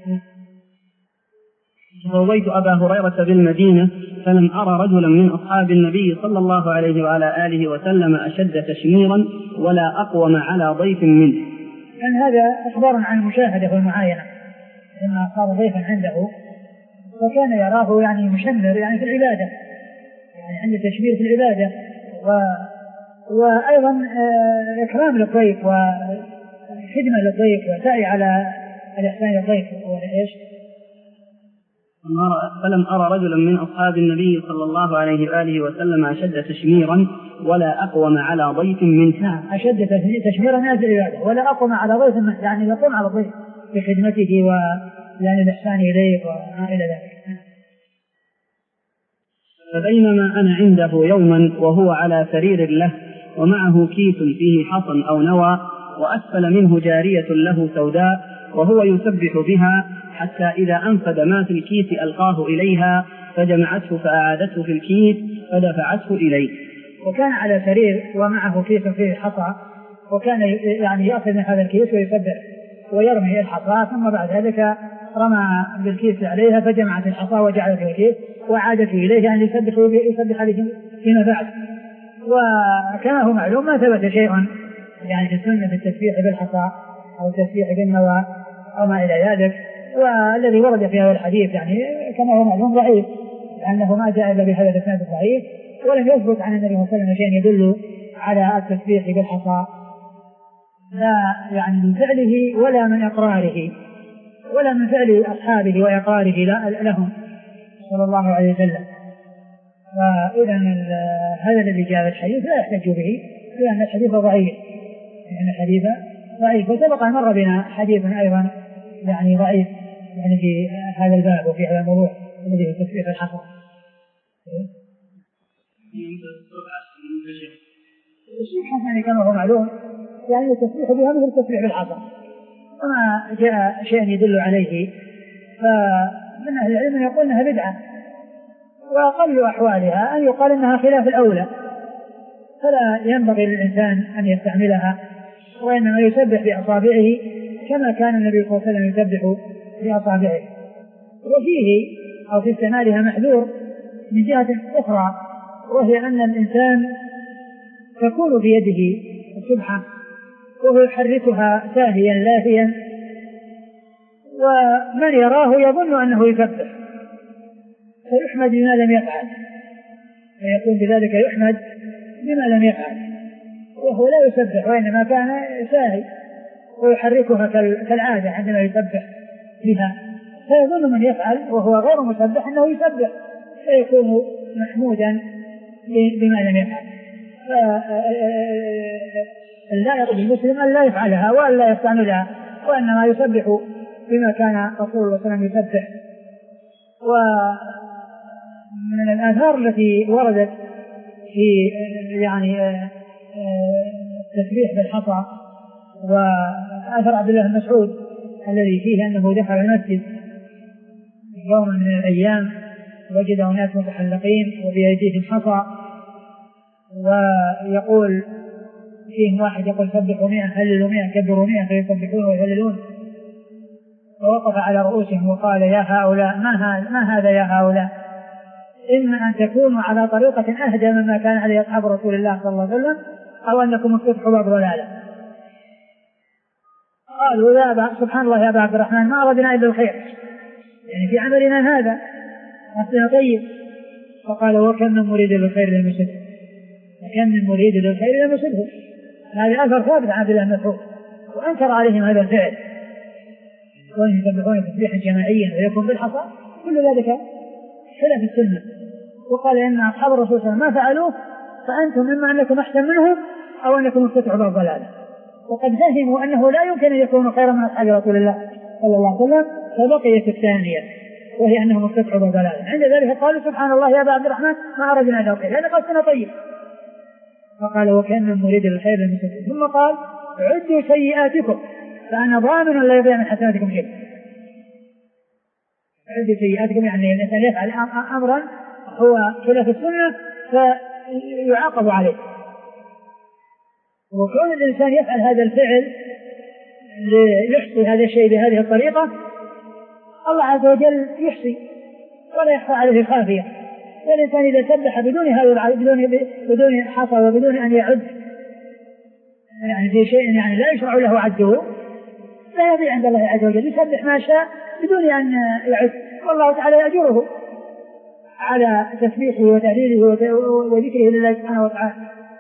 سويت أبا هريرة بالمدينة فلم أرى رجلا من أصحاب النبي صلى الله عليه وعلى آله وسلم أشد تشميرا ولا أقوم على ضيف منه. يعني هذا أخبار عن المشاهدة والمعاينة، لما صار ضيفا عنده وكان يراه يعني مشمر يعني في العبادة، يعني عنده تشمير في العبادة و... وأيضا إكرام للضيف وخدمة للضيف وسعي على الإحسان للضيف. وإيش؟ فلم أرى رجلا من أصحاب النبي صلى الله عليه وآله وسلم أشد تشميرا ولا أقوم على ضيف منه. نعم، أشد تشميرا من العبادة ولا أقوم على ضيف منه، يعني يقوم على الضيف بخدمته ويعني الإحسان إليه وما إلى ذلك. فبينما أنا عنده يوما وهو على سرير له ومعه كيس فيه حصن أو نوى وأسفل منه جارية له سوداء وهو يسبح بها حتى إذا أنفد ما في الكيس ألقاه إليها فجمعته فأعادته في الكيس فدفعته إليه. وكان على سرير ومعه كيس فيه حصى، وكان يعني يأخذ من هذا الكيس ويسبح ويرمي الحصى، ثم بعد ذلك رمى بالكيس عليها فجمعت الحصى وجعلت في الكيس وعادته إليه، يعني يسبح يسبح عليه فيما بعد. وكما هو معلوم ما ثبت شيء يعني في السنة في التسبيح بالحصى أو التسبيح بالنوى أو ما إلى ذلك، والذي ورد في هذا الحديث يعني كما هو معلوم ضعيف، لأنه ما جاء إلا بهذا الإسناد الضعيف، ولم يثبت عن النبي صلى الله عليه وسلم شيء يدل على التسبيح بالحصى، لا يعني من فعله ولا من إقراره ولا من فعل أصحابه وإقراره لهم صلى الله عليه وسلم. فإذا هذا الذي جاء في الحديث لا يحتج به، لأن الحديث ضعيف، لأن الحديث ضعيف. وسبق مر بنا حديث أيضا يعني ضعيف يعني في هذا الباب وفي هذا الموضوع الذي هو تسبيح الحصى. السبحة يعني كما هو معلوم يعني التسبيح بها مثل التسبيح بالحصى، وما جاء شيء يدل عليه فمن أهل العلم يقول أنها بدعة، وأقل أحوالها أن يقال أنها خلاف الأولى، فلا ينبغي للإنسان أن يستعملها، وإنما يسبح بأصابعه كما كان النبي صلى الله عليه وسلم يسبح بأصابعه. وفيه أو في استعمالها محذور من جهة أخرى، وهي أن الإنسان تكون بيده السبحة وهو يحركها ساهيا لاهيا، ومن يراه يظن أنه يسبح فيحمد بما لم يفعل، فيكون بذلك يحمد بما لم يفعل، وهو لا يسبح وإنما كان ساهي ويحركها كالعادة عندما يسبح بها، فيظن من يفعل وهو غير مسبح أنه يسبح فيكون محمودا بما لم يفعل. فاللائق بالمسلم أن لا يفعلها وأن لا يستعملها، وإنما يسبح بما كان رسول الله صلى الله عليه وسلم يسبح. ومن الآثار التي وردت في يعني التسبيح بالحصى وآثر عبد الله بن مسعود الذي فيه أنه دخل المسجد يوم من الأيام وجد أناس متحلقين وبأيديهم حصى، ويقول فيهم واحد يقول سبحوا مئة هللوا مئة كبروا مئة فيسبحون ويهللون، فوقف على رؤوسهم وقال يا هؤلاء ما هذا يا هؤلاء، إما أن تكونوا على طريقة أهدى مما كان عليه أصحاب رسول الله صلى الله عليه وسلم أو أنكم استفتحوا باب ضلالة. قالوا يا أبا سبحان الله يا أبا عبد الرحمن ما أردنا إلا الخير، يعني في عملنا هذا قصدنا طيب. فقال وكم من مريد للخير لم يصبه، وكم من مريد للخير لم يصبه. هذا أثر ثابت عن عبد الله بن مسعود، وأنكر عليهم هذا الفعل وأن يسبحون تسبيحا جماعيا ويكون بالحصى، كل ذلك خلاف السنة. وقال إن أصحاب الرسول صلى الله عليه وسلم ما فعلوه فأنتم إما أنكم أحسن منهم أو أنكم استفتحوا باب ضلالة، وقد فهموا أنه لا يمكن أن يكونوا خيرا من أصحاب رسول الله صلى الله عليه وسلم، فبقيت الثانية وهي أنهم استفتحوا باب ضلالة. عند ذلك قالوا سبحان الله يا أبا عبد الرحمن ما أردنا إلا الخير، هذا قصدنا طيب. فقال وكأن من مريد الخير لم يصبه. ثم قال عدوا سيئاتكم فأنا ضامن لا يضيع من حسناتكم شيء. عدوا سيئاتكم يعني الإنسان يفعل أمرا هو خلاف السنة فيعاقب عليه، وكون الإنسان يفعل هذا الفعل ليحصي هذا الشيء بهذه الطريقة الله عز وجل يحصي ولا يخفى عليه خافية. والإنسان إذا سبح بدون هذا بدون بدون حصى وبدون أن يعد يعني في شيء يعني لا يشرع له عده لا يضيع عند الله عز وجل، يسبح ما شاء بدون أن يعد، والله تعالى يأجره على تسبيحه وتهليله وذكره لله سبحانه وتعالى.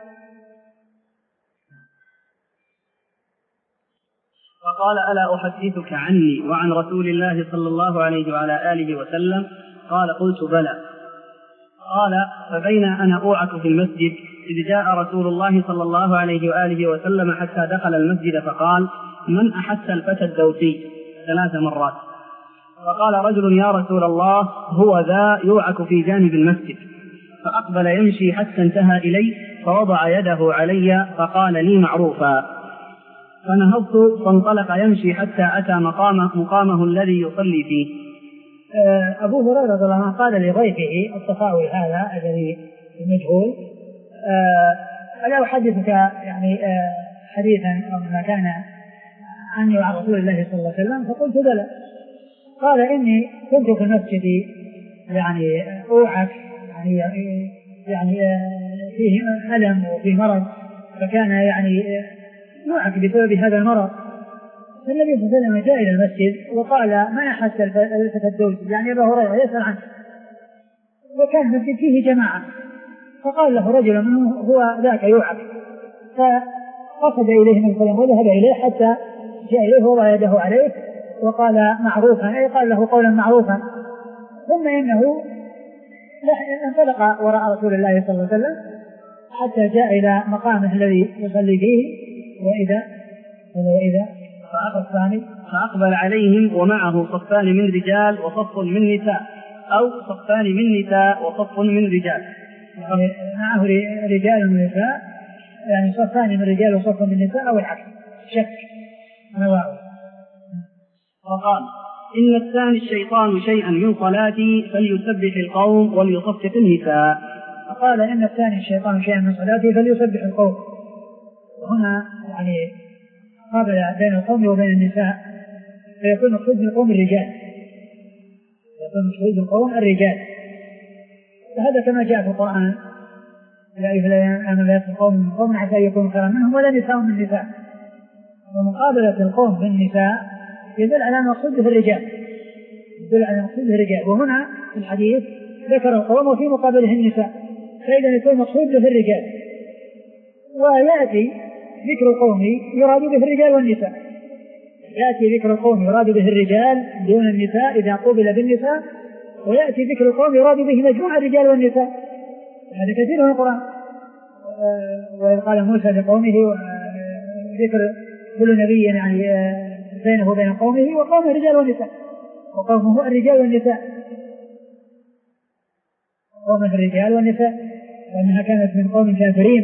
فقال ألا أحدثك عني وعن رسول الله صلى الله عليه وعلى آله وسلم؟ قال قلت بلى. قال فبين أنا أوعك في المسجد إذ جاء رسول الله صلى الله عليه وآله وسلم حتى دخل المسجد فقال من أحس الفتى الدوسي ثلاث مرات، فقال رجل يا رسول الله هو ذا يوعك في جانب المسجد، فأقبل يمشي حتى انتهى إلي فوضع يده علي فقال لي معروفا، فنهضت فانطلق يمشي حتى أتى مقامه, مقامه الذي يصلي فيه. أبو هريرة رضي الله عنه قال لضيفه الصفاوي هذا الذي المجهول ألا أحدثك يعني حديثا أو ما كان عني عن رسول الله صلى الله عليه وسلم؟ فقلت بلى. قال إني كنت في المسجد يعني أوعك يعني يعني فيه ألم وفيه مرض، فكان يعني يوعك بسبب هذا المرض، فالنبي صلى الله عليه وسلم جاء إلى المسجد وقال ما أحس الفتى الدوسي يعني أبا هريرة يسأل عنه، وكان المسجد فيه جماعة، فقال له رجل منه هو ذاك يوعك، فقصد إليه النبي صلى الله عليه وسلم وذهب إليه حتى جاء إليه ووضع يده عليه وقال معروفا، أي قال له قولا معروفا. ثم إنه انطلق وراء رسول الله صلى الله عليه وسلم حتى جاء إلى مقامه الذي يصلي فيه، وإذا وإذا فأخذ الثاني فأقبل عليهم ومعه صفان من رجال وصف من نساء، أو صفان من نساء وصف من رجال. يعني معه رجال ونساء، يعني صفان من رجال وصف من نساء، أو العكس، شك نواه. وقال: إن الثاني الشيطان شيئا من صلاتي فليسبح القوم وليصفق النساء. فقال: إن الثاني الشيطان شيئا من صلاتي فليسبح القوم. وهنا يعني قابل بين القوم وبين النساء، فيكون مقصود بالقوم الرجال، يكون مقصود بالقوم الرجال، وهذا كما جاء في القرآن: لا يفلح لا يفلح قوم من قوم حتى يكون خيرا منهم ولا نساء من نساء. ومقابلة القوم بالنساء يدل على مقصود به الرجال، يدل على مقصود به الرجال. وهنا في الحديث ذكر القوم وفي مقابله النساء، فإذا يكون مقصود به الرجال. ويأتي ذكر القوم يراد به الرجال والنساء، يأتي ذكر القوم يراد به الرجال دون النساء إذا قوبل بالنساء، ويأتي ذكر القوم يراد به مجموع الرجال والنساء. هذا كثير من القرآن. وقال موسى لقومه، ذكر كل نبي يعني بينه وبين قومه، وقومه الرجال والنساء، وقومه الرجال والنساء، قومه الرجال والنساء، وأنها كانت من قوم كافرين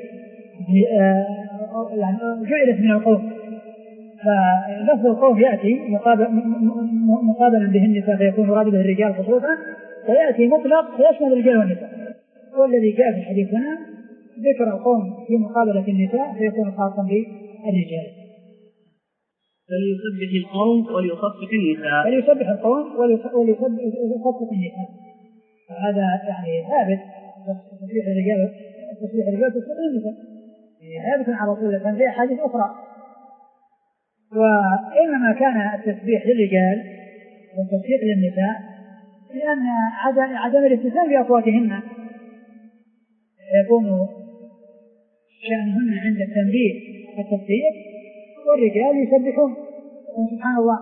يعني جعلت من القوم. فلفظ القوم يأتي مقابلا به النساء فيكون مراد به الرجال خصوصا، ويأتي مطلق فيشمل الرجال والنساء. والذي جاء في الحديث هنا ذكر القوم في مقابلة النساء فيكون خاصا بالرجال. فليسبح القوم وليصفق النساء، فليسبح القوم وليصفق النساء. فهذا يعني ثابت، تسبيح الرجال تسبيح الرجال تسبيح النساء ثابت عن رسول الله في أحاديث أخرى. وإنما كان التسبيح للرجال والتصفيق للنساء لأن عدم الاتصال بأصواتهن يكون شأنهن عند التنبيه والتصفيق، والرجال يسبحون. سبحان الله.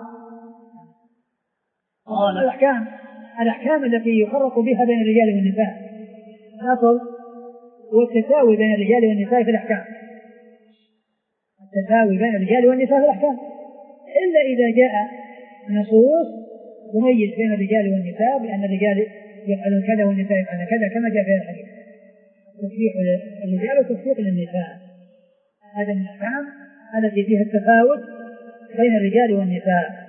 الأحكام الأحكام التي يفرق بها بين الرجال والنساء الأصل والتساوي بين الرجال والنساء في الأحكام، التساوي بين الرجال والنساء في الأحكام، إلا إذا جاء نصوص تميز بين الرجال والنساء بأن الرجال يفعلون كذا والنساء يفعلون كذا، كما جاء في الحديث: تسبيح الرجال وتصفيق للنساء. هذا من الأحكام التي فيها التفاوت بين الرجال والنساء.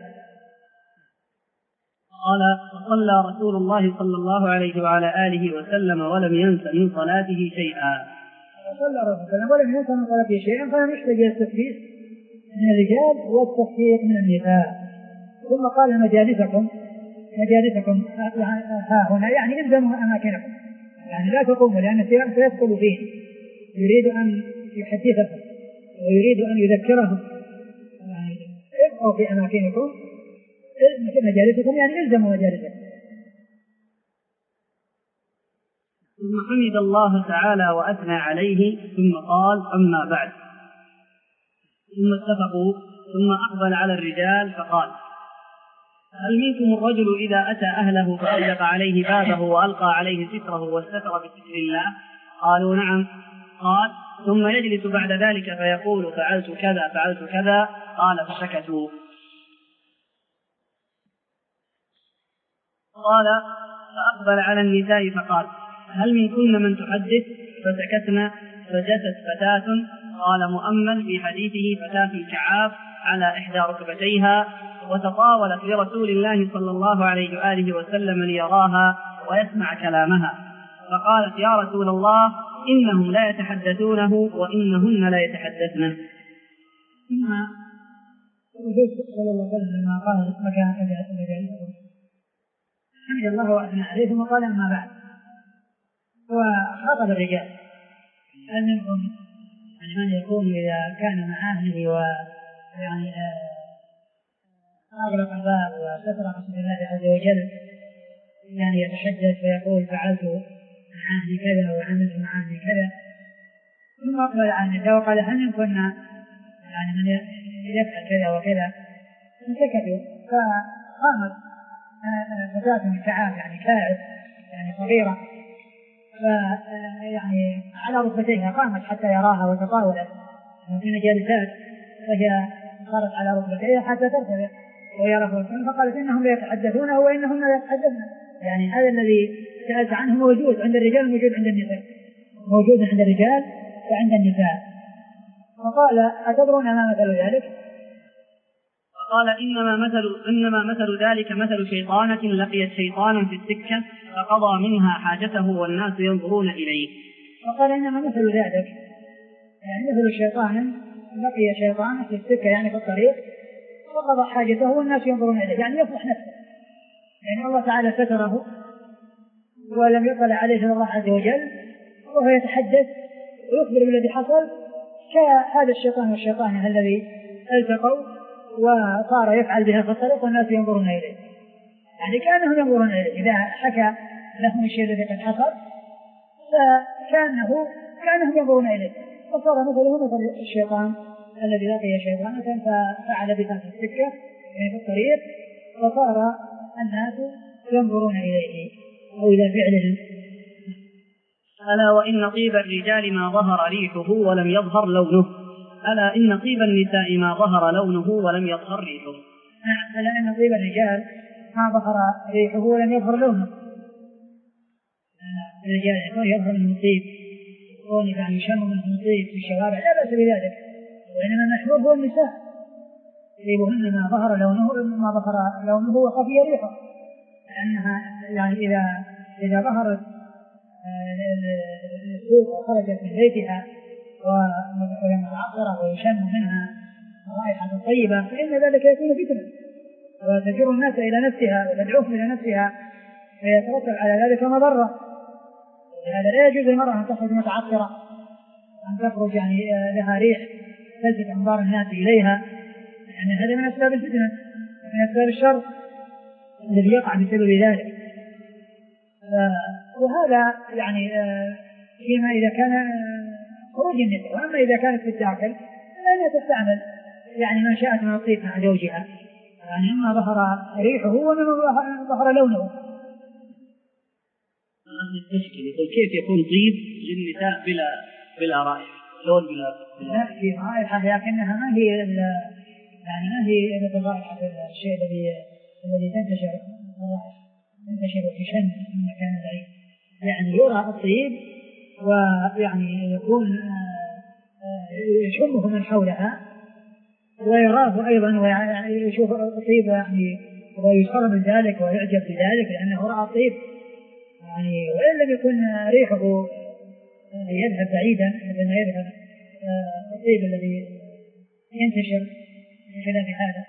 قال: صلى رسول الله صلى الله عليه وعلى آله وسلم ولم ينس من صلاته شيئا. صلى الله عليه وسلم ولم ينس من صلاته شيئا، فلم يحتج إلى التثبيت من الرجال والتصفيق من النساء. ثم قال: مجالسكم مجالسكم ها هنا، يعني الزموا أماكنكم، يعني لا تقوموا، لأن السياق سيدخل فيه، يريد أن يحدثكم ويريد أن يذكرهم، يعني ابقوا في أماكنكم مجالسكم، يعني الزموا مجالسكم. ثم حمد الله تعالى وأثنى عليه، ثم قال: أما بعد. ثم اتفقوا، ثم أقبل على الرجال فقال: هل منكم الرجل إذا أتى أهله فأغلق عليه بابه وألقى عليه ستره واستتر بستر الله؟ قالوا: نعم. قال: ثم يجلس بعد ذلك فيقول: فعلت كذا فعلت كذا. قال: فسكتوا. قال: فأقبل على النساء فقال: هل منكن من تحدث؟ فسكتنا. فجست فتاة، قال مؤمل في حديثه: فتاة كعاب على إحدى ركبتيها، وتطاولت لرسول الله صلى الله عليه وآله وسلم ليراها ويسمع كلامها، فقالت: يا رسول الله، إنهم لا يتحدثونه وإنهن لا يتحدثنه. ثم الرسول صلى الله عليه وسلم لما قال: مكان مجالسكم، حمد الله وأثنى عليه، ثم قال: أما بعد. وخاطب الرجال: هل منكم من يقول إذا كان مع أهله ويعني أغلق الباب وستر بسم الله عز وجل، يعني يتحدث ويقول: فعلت مع أهلي كذا وعملت مع أهلي كذا. ثم أقبل عن النساء وقال: هل منكن يعني من يفعل كذا وكذا؟ فسكتوا. فقامت فتاة كعاب، يعني كاعب، يعني صغيرة، فيعني على ركبتيها قامت حتى يراها وتطاولت في مجالسات، فهي صارت على ركبتيها حتى ترتفع وهي رفعت، فقالت إنهم لا يتحدثون وإنهم لا يتحدثن. يعني هذا الذي سألت عنه موجود عند الرجال موجود عند النساء، موجود عند الرجال وعند النساء. فقال أتدرون ما مثل ذلك؟ قال إنما مثل إنما مثل ذلك مثل شيطانة لقيت شيطانا في السكة فقضى منها حاجته والناس ينظرون إليه. فقال إنما مثل ذلك يعني مثل الشيطان لقي شيطانا في السكة يعني في الطريق فقضى حاجته والناس ينظرون إليه، يعني يفرح نفسه، يعني الله تعالى ستره ولم يطلع عليه الله عز وجل وهو يتحدث ويخبر بالذي حصل كهذا الشيطان والشيطان الذي التقوا وصار يفعل بها في الطريق والناس ينظرون إليه، يعني كأنهم ينظرون إليه. إذا حكى لهم الشيء الذي قد حصل فكأنه كأنهم ينظرون إليه، فصار مثله مثل الشيطان الذي لقي شيطانا ففعل بها في السكة يعني في الطريق فصار الناس ينظرون إليه أو إلى فعلهم. ألا وإن طيب الرجال ما ظهر ريحه ولم يظهر لونه، ألا إن طيب النساء ما ظهر لونه ولم يظهر ريحه. نعم، ألا إن طيب الرجال ما ظهر ريحه ولم يظهر لونه. الرجال يكون يظهر من طيب يكون يعني يشم من طيب في الشوارع لا بأس بذلك، وإنما المحبوب هو النساء طيبهن ما ظهر لونه ما ظهر لونه وخفي ريحه، لأنها يعني إذا إذا ظهرت السوق وخرجت من بيتها وهي متعطرة ويشم منها رائحة طيبة فإن ذلك يكون فتنة وتجر الناس إلى نفسها وتدعوهم إلى نفسها فيترتب على ذلك مضرة. لهذا لا يجوز للمرأة أن تخرج متعطرة، أن تخرج يعني لها ريح تلفت أنظار الناس إليها، لأن يعني هذا من أسباب الفتنة من أسباب الشر الذي يقع بسبب ذلك. وهذا يعني فيما إذا كان خروج النساء، وأما إذا كانت في الداخل فلا تستعمل يعني ما شاءت من الطيب مع زوجها، يعني إما ظهر ريحه وإما ظهر لونه. التشكيل يقول كيف يكون طيب للنساء بلا بلا رائحة لون بلا لا في رائحة لكنها ما هي يعني ما هي مثل رائحة الشيء الذي الذي تنتشر تنتشر وتشم من مكان بعيد، يعني يرى الطيب ويعني يكون يشمه من حولها ويراه أيضا ويشوف الطيب يعني ويسر من ذلك ويعجب بذلك لأنه رأى الطيب يعني، وإن لم يكن ريحه يذهب بعيدا مثل ما يذهب الطيب الذي ينتشر من خلال هذا.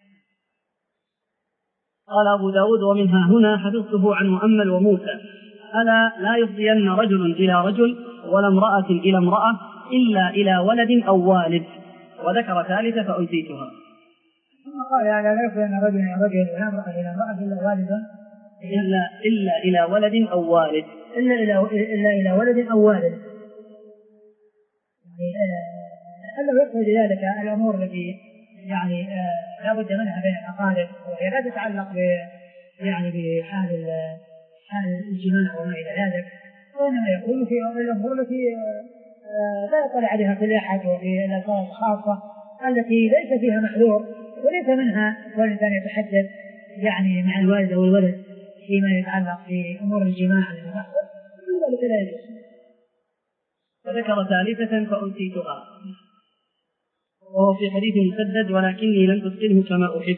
قال أبو داود ومنها هنا حفظته عن مؤمل وموسى ألا لا يفضين رجل إلى رجل ولا امرأة إلى امرأة إلا إلى ولد أو والد، وذكر ثالثة فأنسيتها. ثم قال لا يفضين رجل إلى رجل ولا امرأة إلى امرأة إلا والد إلا, إلا إلى ولد أو والد إلا إلى إلا إلى ولد أو والد، يعني أنه يقصد ذلك الأمور التي يعني لا بد منها بين الأقارب وهي لا تتعلق ب يعني بحال حال الجماع وما إلى ذلك، وإنما يكون في الأمور التي لا يطلع عليها كل أحد وفي الألفاظ الخاصة التي ليس فيها محذور وليس منها والإنسان يتحدث يعني مع الوالد أو الولد فيما يتعلق بأمور الجماع ولذلك لا يجوز. وذكر ثالثة فأنسيتها وهو في حديث مسدد ولكني لم أتقنه كما أحب.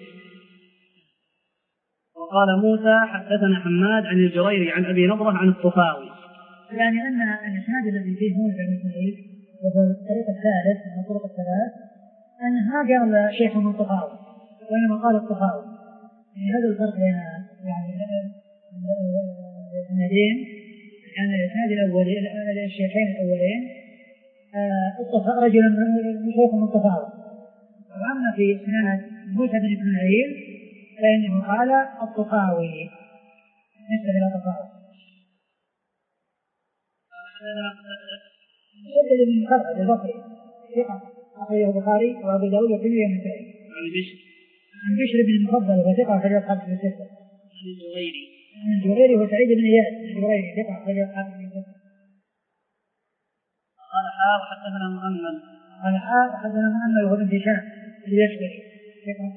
وقال موسى حدثنا حماد عن الجريري عن أبي نضرة عن الطفاوي، يعني أن الإسناد الذي فيه موسى بن إسماعيل وهو الطريق الثالث من الطرق الثلاث أن ما قال شيخ من الطفاوي وإنما قال الطفاوي، يعني هذا الفرق بين يعني الإسنادين، يعني الإسناد الأولين الشيخين الأولين آه رجل من شيخ من الطفاوي، وأما في إسناد موسى بن إسماعيل فإنه قال الطفاوي نسبة إلى الطفاوي. مسدد بن مخرج البصري ثقة أخرجه البخاري وأبو داود والترمذي والنسائي. عن بشر عن بشر بن المفضل وثقة أخرجه الحافظ بن كثير. عن الجريري عن الجريري وسعيد بن إياس الجريري ثقة أخرجه الحافظ بن كثير. قال حاء حدثنا مؤمل قال حاء حدثنا مؤمل وهو بن هشام يشبه ثقة.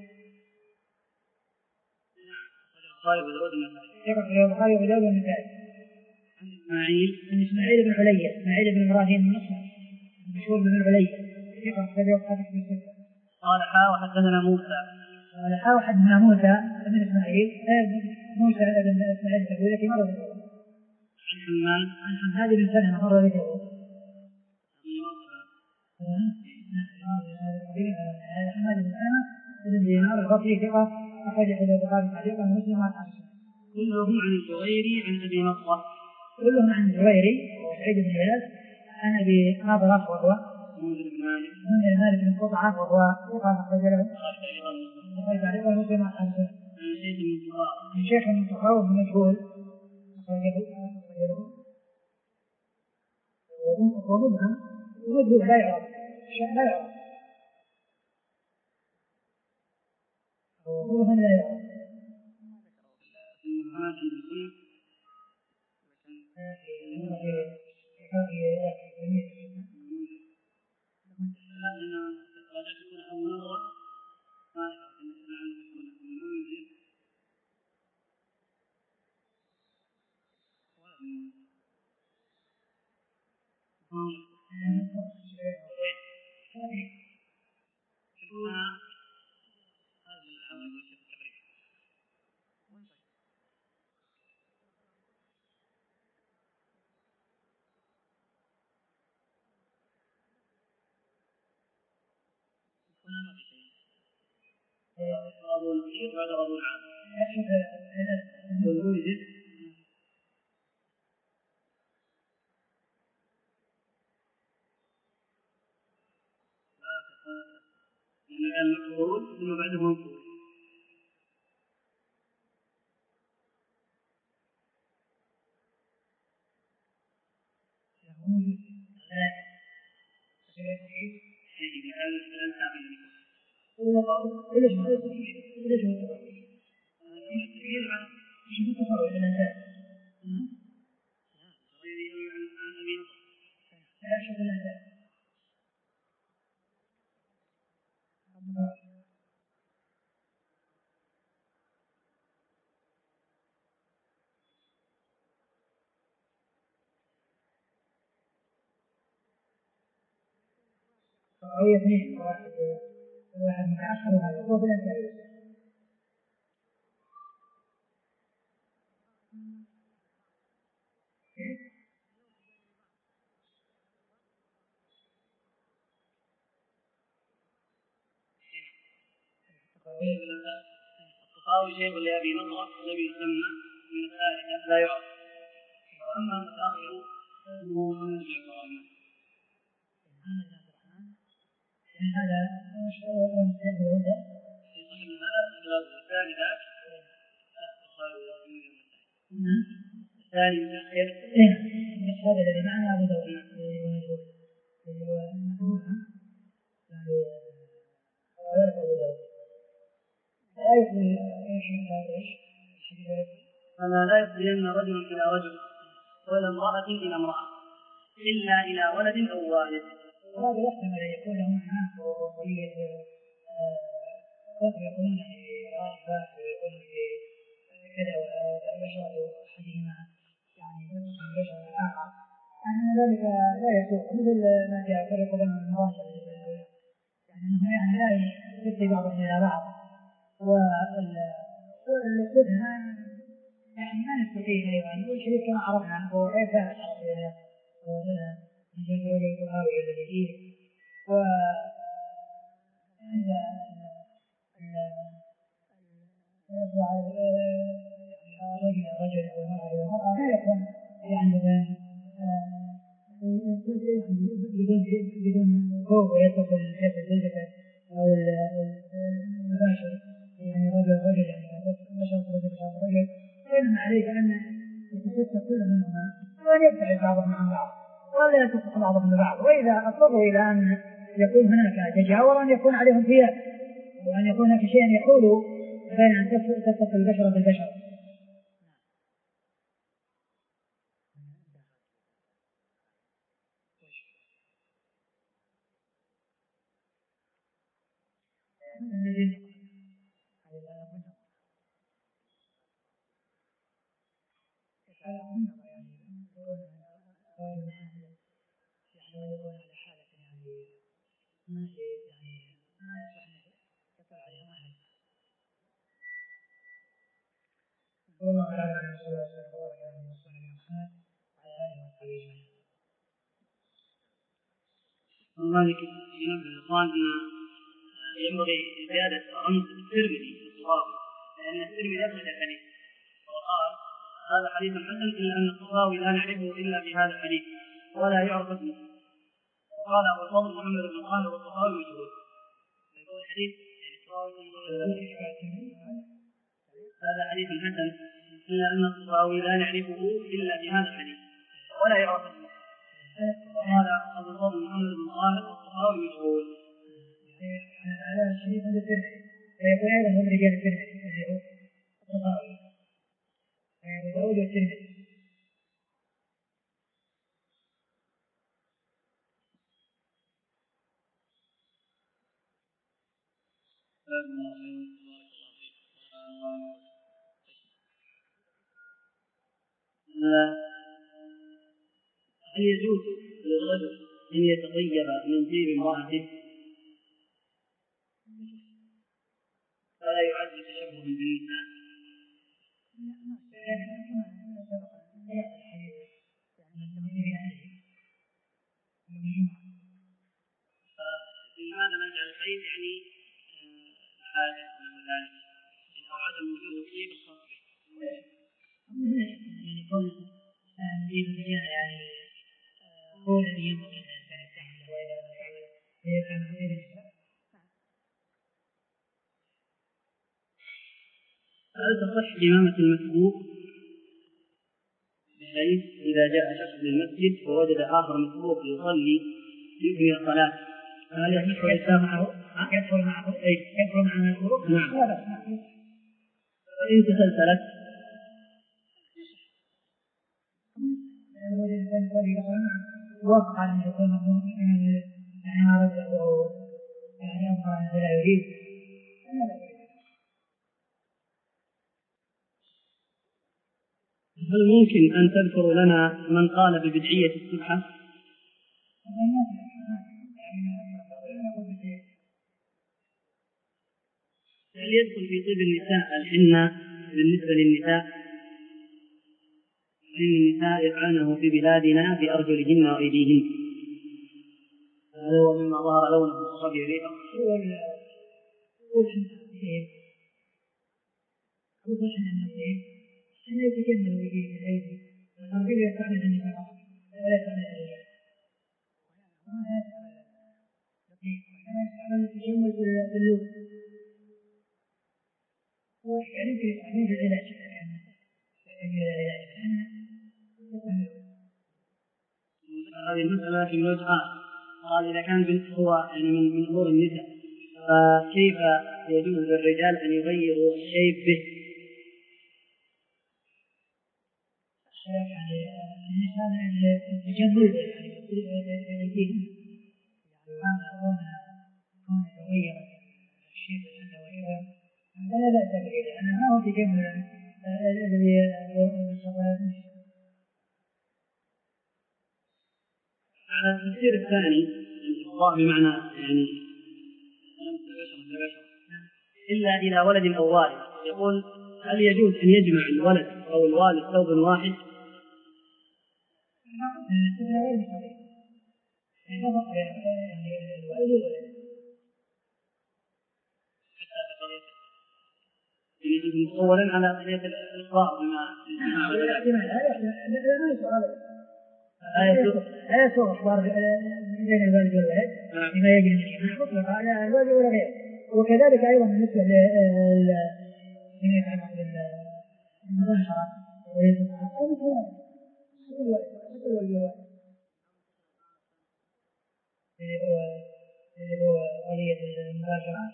ثقة في البخاري وأبو داود والنسائي. إسماعيل عن إسماعيل بن علية، إسماعيل بن إبراهيم النصر مشهور بن علية، ثقة في البخاري ومسلم. قال حا وحدثنا موسى. قال حا وحدثنا موسى بن إسماعيل موسى بن إسماعيل التبوذكي مرة ذكره. عن حماد عن حماد بن سلمة مرة ذكره. حماد بن سلمة بن دينار البصري ثقة أخرج حديث البخاري تعليقا ومسلم عن أنس. كلهم عن الزبيري عن أبي نضرة. كلهم عن الزبيري وسعيد بن إياس عن أبي نضرة وهو منذر بن مالك منذر مالك بن قطعة وهو ثقة أخرج له البخاري تعليقا ومسلم عن أنس. من شيخ من تخاوف مجهول أخرجه ومبهم ومجهول لا يعرف شيء لا يعرف ومبهم لا يعرف. المقبول ثم بعده منقول. أو اثنين واحد واحد متأخر وهذا هو بلا تعريف. الطفاوي شيخ لأبي نضرة الذي يسمى من الثالثة لا يعرف. وأما المتأخر فهو من الجعفراني. هذا مش هو في صحيح هذا الثالثات الثاني متأخر. هذا الذي معنا أبو داود ومجهول اللي هو المفهوم يعني غير أبو داود. لا يقبل إيش هذا إيش أنا لا يقبلن رجل إلى رجل ولا امرأة إلى امرأة إلا إلى ولد أو والد. وهذا يحتمل أن يكون له معناه وقضية قد يكونون راشفات ويكونون كذا وبشرة أحدهما يعني تنقص من بشرة الآخر يعني ذلك لا يسوق مثل ما جاء فرق بين المراشد يعني أنه يعني لا يبقي بعضهم إلى بعض والسدنة يعني ما نستطيع أيضا والشريك كما عرفنا هو غير ثابت على صلة وهنا من جهة وجه الطهاوي الذي فيه وعند يطلع الرجل الرجل والمرأة إلى المرأة لا يكون يعني بدون بدون فوق ويتصل الجسد بالجسد أو المباشر يعني رجل رجل يعني بشرة رجل بشرة رجل وإنما عليك أن يتستر كل منهما وأن يبتعد بعضهم عن بعض ولا يتصل بعضهم ببعض. وإذا اضطروا إلى أن يكون هناك تجاور أن يكون عليهم ثياب وأن يكون هناك شيء يحول بين أن تتصل البشرة بالبشرة. والله أعلم. صلى الله عليه وسلم وعلى آله وصحبه أجمعين. وذلك ينبه الإخوان أن ينبغي زيادة رمز الترمذي في الصواب، لأن الترمذي أخرج الحديث وقال هذا حديث حسن إلا أن الطحاوي لا نعرفه إلا بهذا الحديث ولا يعرف اسمه. وقال أبو الفضل محمد بن خالد والطحاوي مجهول. يقول الحديث هذا حديث حسن إلا أن الطحاوي لا نعرفه إلا بهذا الحديث ولا يعرف اسمه. وقال أبو الفضل محمد بن خالد والطحاوي مجهول. على شريف هذا الترمذي فيقول أيضا هم رجال الترمذي اللي هو الطحاوي وأبو داود والترمذي. هل يجوز للرجل أن يتطيب من طيب امرأته فلا يعد تشبه بالنساء؟ فلماذا نجعل الحيض يعني حاجة ولا ذلك أو عدم وجود الطيب الخاص به؟ يعني كون طيب الرجال يعني هو الذي ينبغي أن يستعمله وإذا استعمل إذا كان غير النساء. هل تصح إمامة المسبوق بحيث إذا جاء شخص للمسجد ووجد آخر مسبوق يصلي يكمل الصلاة هل يصح الإسلام معه؟ يدخل معه أي يدخل مع المسبوق؟ نعم. لا بأس. فإن تسلسلت وقع أن يكون يعني ما رده يعني أبقى أن لا يريد. هل ممكن أن تذكر لنا من قال ببدعية السبحة؟ هل يدخل في طب النساء الحنة بالنسبة للنساء؟ فإن النساء يفعلنه في بلادنا بأرجلهن وأيديهن. هذا هو مما ظهر لونه الصبي ريحه. هو هو الشيء هو الشيء النصيب أن يتجمل وجهه الأيدي والأرجل يستعمل النساء ولا يستعمل الرجال. ما يستعمل التجمل باللون. هو يعني يمكن يستعمل العلاج يعني العلاج هذه المسألة في وجه آخر. قال إذا كان هو يعني من من أمور النساء فكيف يجوز للرجال أن يغيروا الشيب به؟ يعني الإنسان التجمل يعني يأتيهم يعني كون كون يغير الشيب عنده وكذا هذا لا بأس به لأنه ما هو تجمل الذي على التفسير الثاني الإفضاء بمعنى يعني إلا إلى ولد أو والد. يقول هل يجوز أن يجمع الولد أو الوالد ثوب واحد؟ يعني أنتم متصورين على قضية الإفضاء بما لا يسوغ أخبار بين الوالد والولد بما يجري من الجماع مطلقا على الوالد ولا غيره. وكذلك أيضا بالنسبة لما يتعلق بالمباشرة والإلتصاق أو مثل الوالد مثل الوالد اللي هو اللي هو قضية المباشرة.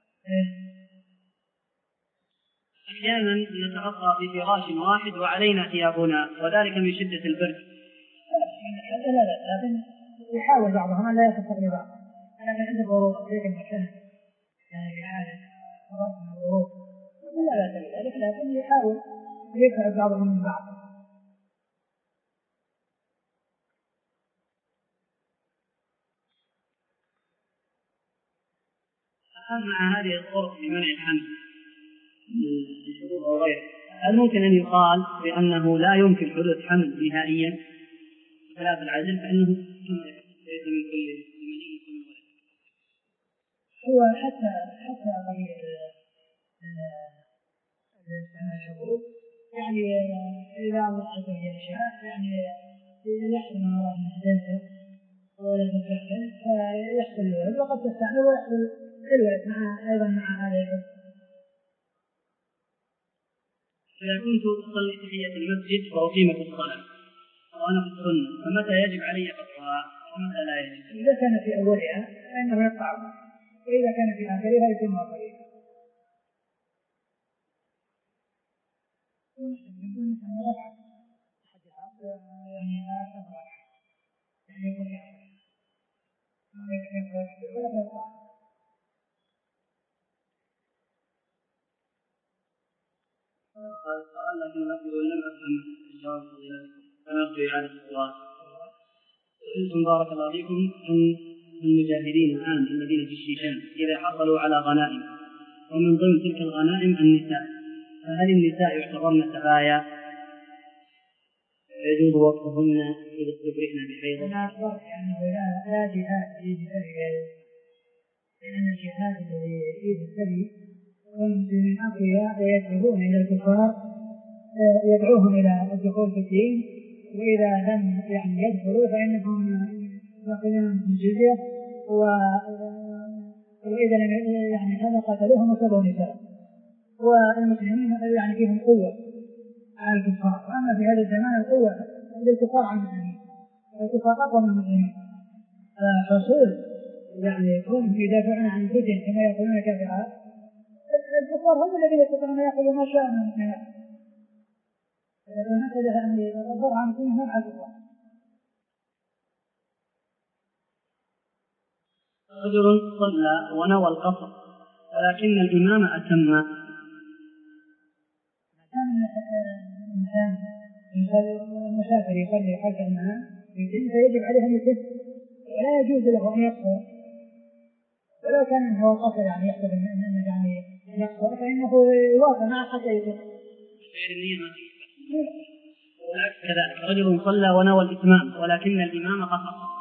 أحيانا نتغطى في فراش واحد وعلينا ثيابنا وذلك من شدة البرد. لا لا لا لكن يحاول بعضهم أن لا يخص ببعض لكن عند ضرورة ذلك المكان يعني في حالة ظرف من الظروف لا بأس بذلك، لكن يحاول يبعد بعضهم من بعض. مع هذه الطرق في منع الحمل الشروط وغيره، هل ممكن أن يقال بأنه لا يمكن حدوث حمل نهائيا خلاف العزل فإنه ليس من كل مني يكون ولد؟ هو حتى حتى قضية الشروط يعني إذا الله عز وجل شاء يعني يحصل مرض من جنسه ولا تستحمل فيحصل الولد وقد تستحمل ويحصل الولد مع أيضا مع هذا الولد. إذا كنت أصلي تحية المسجد وأقيمة الصلاة وأنا في السنة فمتى يجب علي قطعها ومتى لا يجب؟ إذا كان في أولها فإنه يقطع، وإذا كان في آخرها يتم آخرها. يعني يعني يكون هذا السؤال لكن لم أفهم الجواب فضيلتكم فنرجو إعادة السؤال. قلتم بارك الله فيكم أن المجاهدين الآن الذين في الشيشان إذا حصلوا على غنائم ومن ضمن تلك الغنائم النساء، فهل النساء يعتبرن سبايا يجوز وقفهن إذا استبرئن بحيض؟ أنا أخبرت أنه لا لا جهاد في سبيل، لأن الجهاد الذي فيه السبي والمسلمين أقوياء ويدعون إلى الكفار يدعوهم إلى الدخول في الدين، وإذا لم يعني يدخلوا فإنهم يأخذون الجزية، وإذا لم يعني هذا قتلوهم وسبوا نساء، والمسلمين يعني فيهم قوة على الكفار. أما في هذا الزمان القوة للكفار على المسلمين، الكفار أقوى من المسلمين، فحصول يعني يكون يدافعون عن أنفسهم كما يقولون كافرات، الكفار هم الذين يستطيعون يأخذوا ما شاء من المسلمين. إذا نتج أن الضر عن المسلمين هم على الكفار. رجل صلى ونوى القصر ولكن الإمام أتم. الإنسان المسافر يصلي خلف الإمام فيجب عليه أن يتم، ولا يجوز له أن يقصر، ولو كان هو قصر يعني يحسب أنه يعني يقصر فإنه يواصل معه حتى يتم. غير النية ما فيه. كذلك رجل صلى ونوى الإتمام ولكن الإمام قصر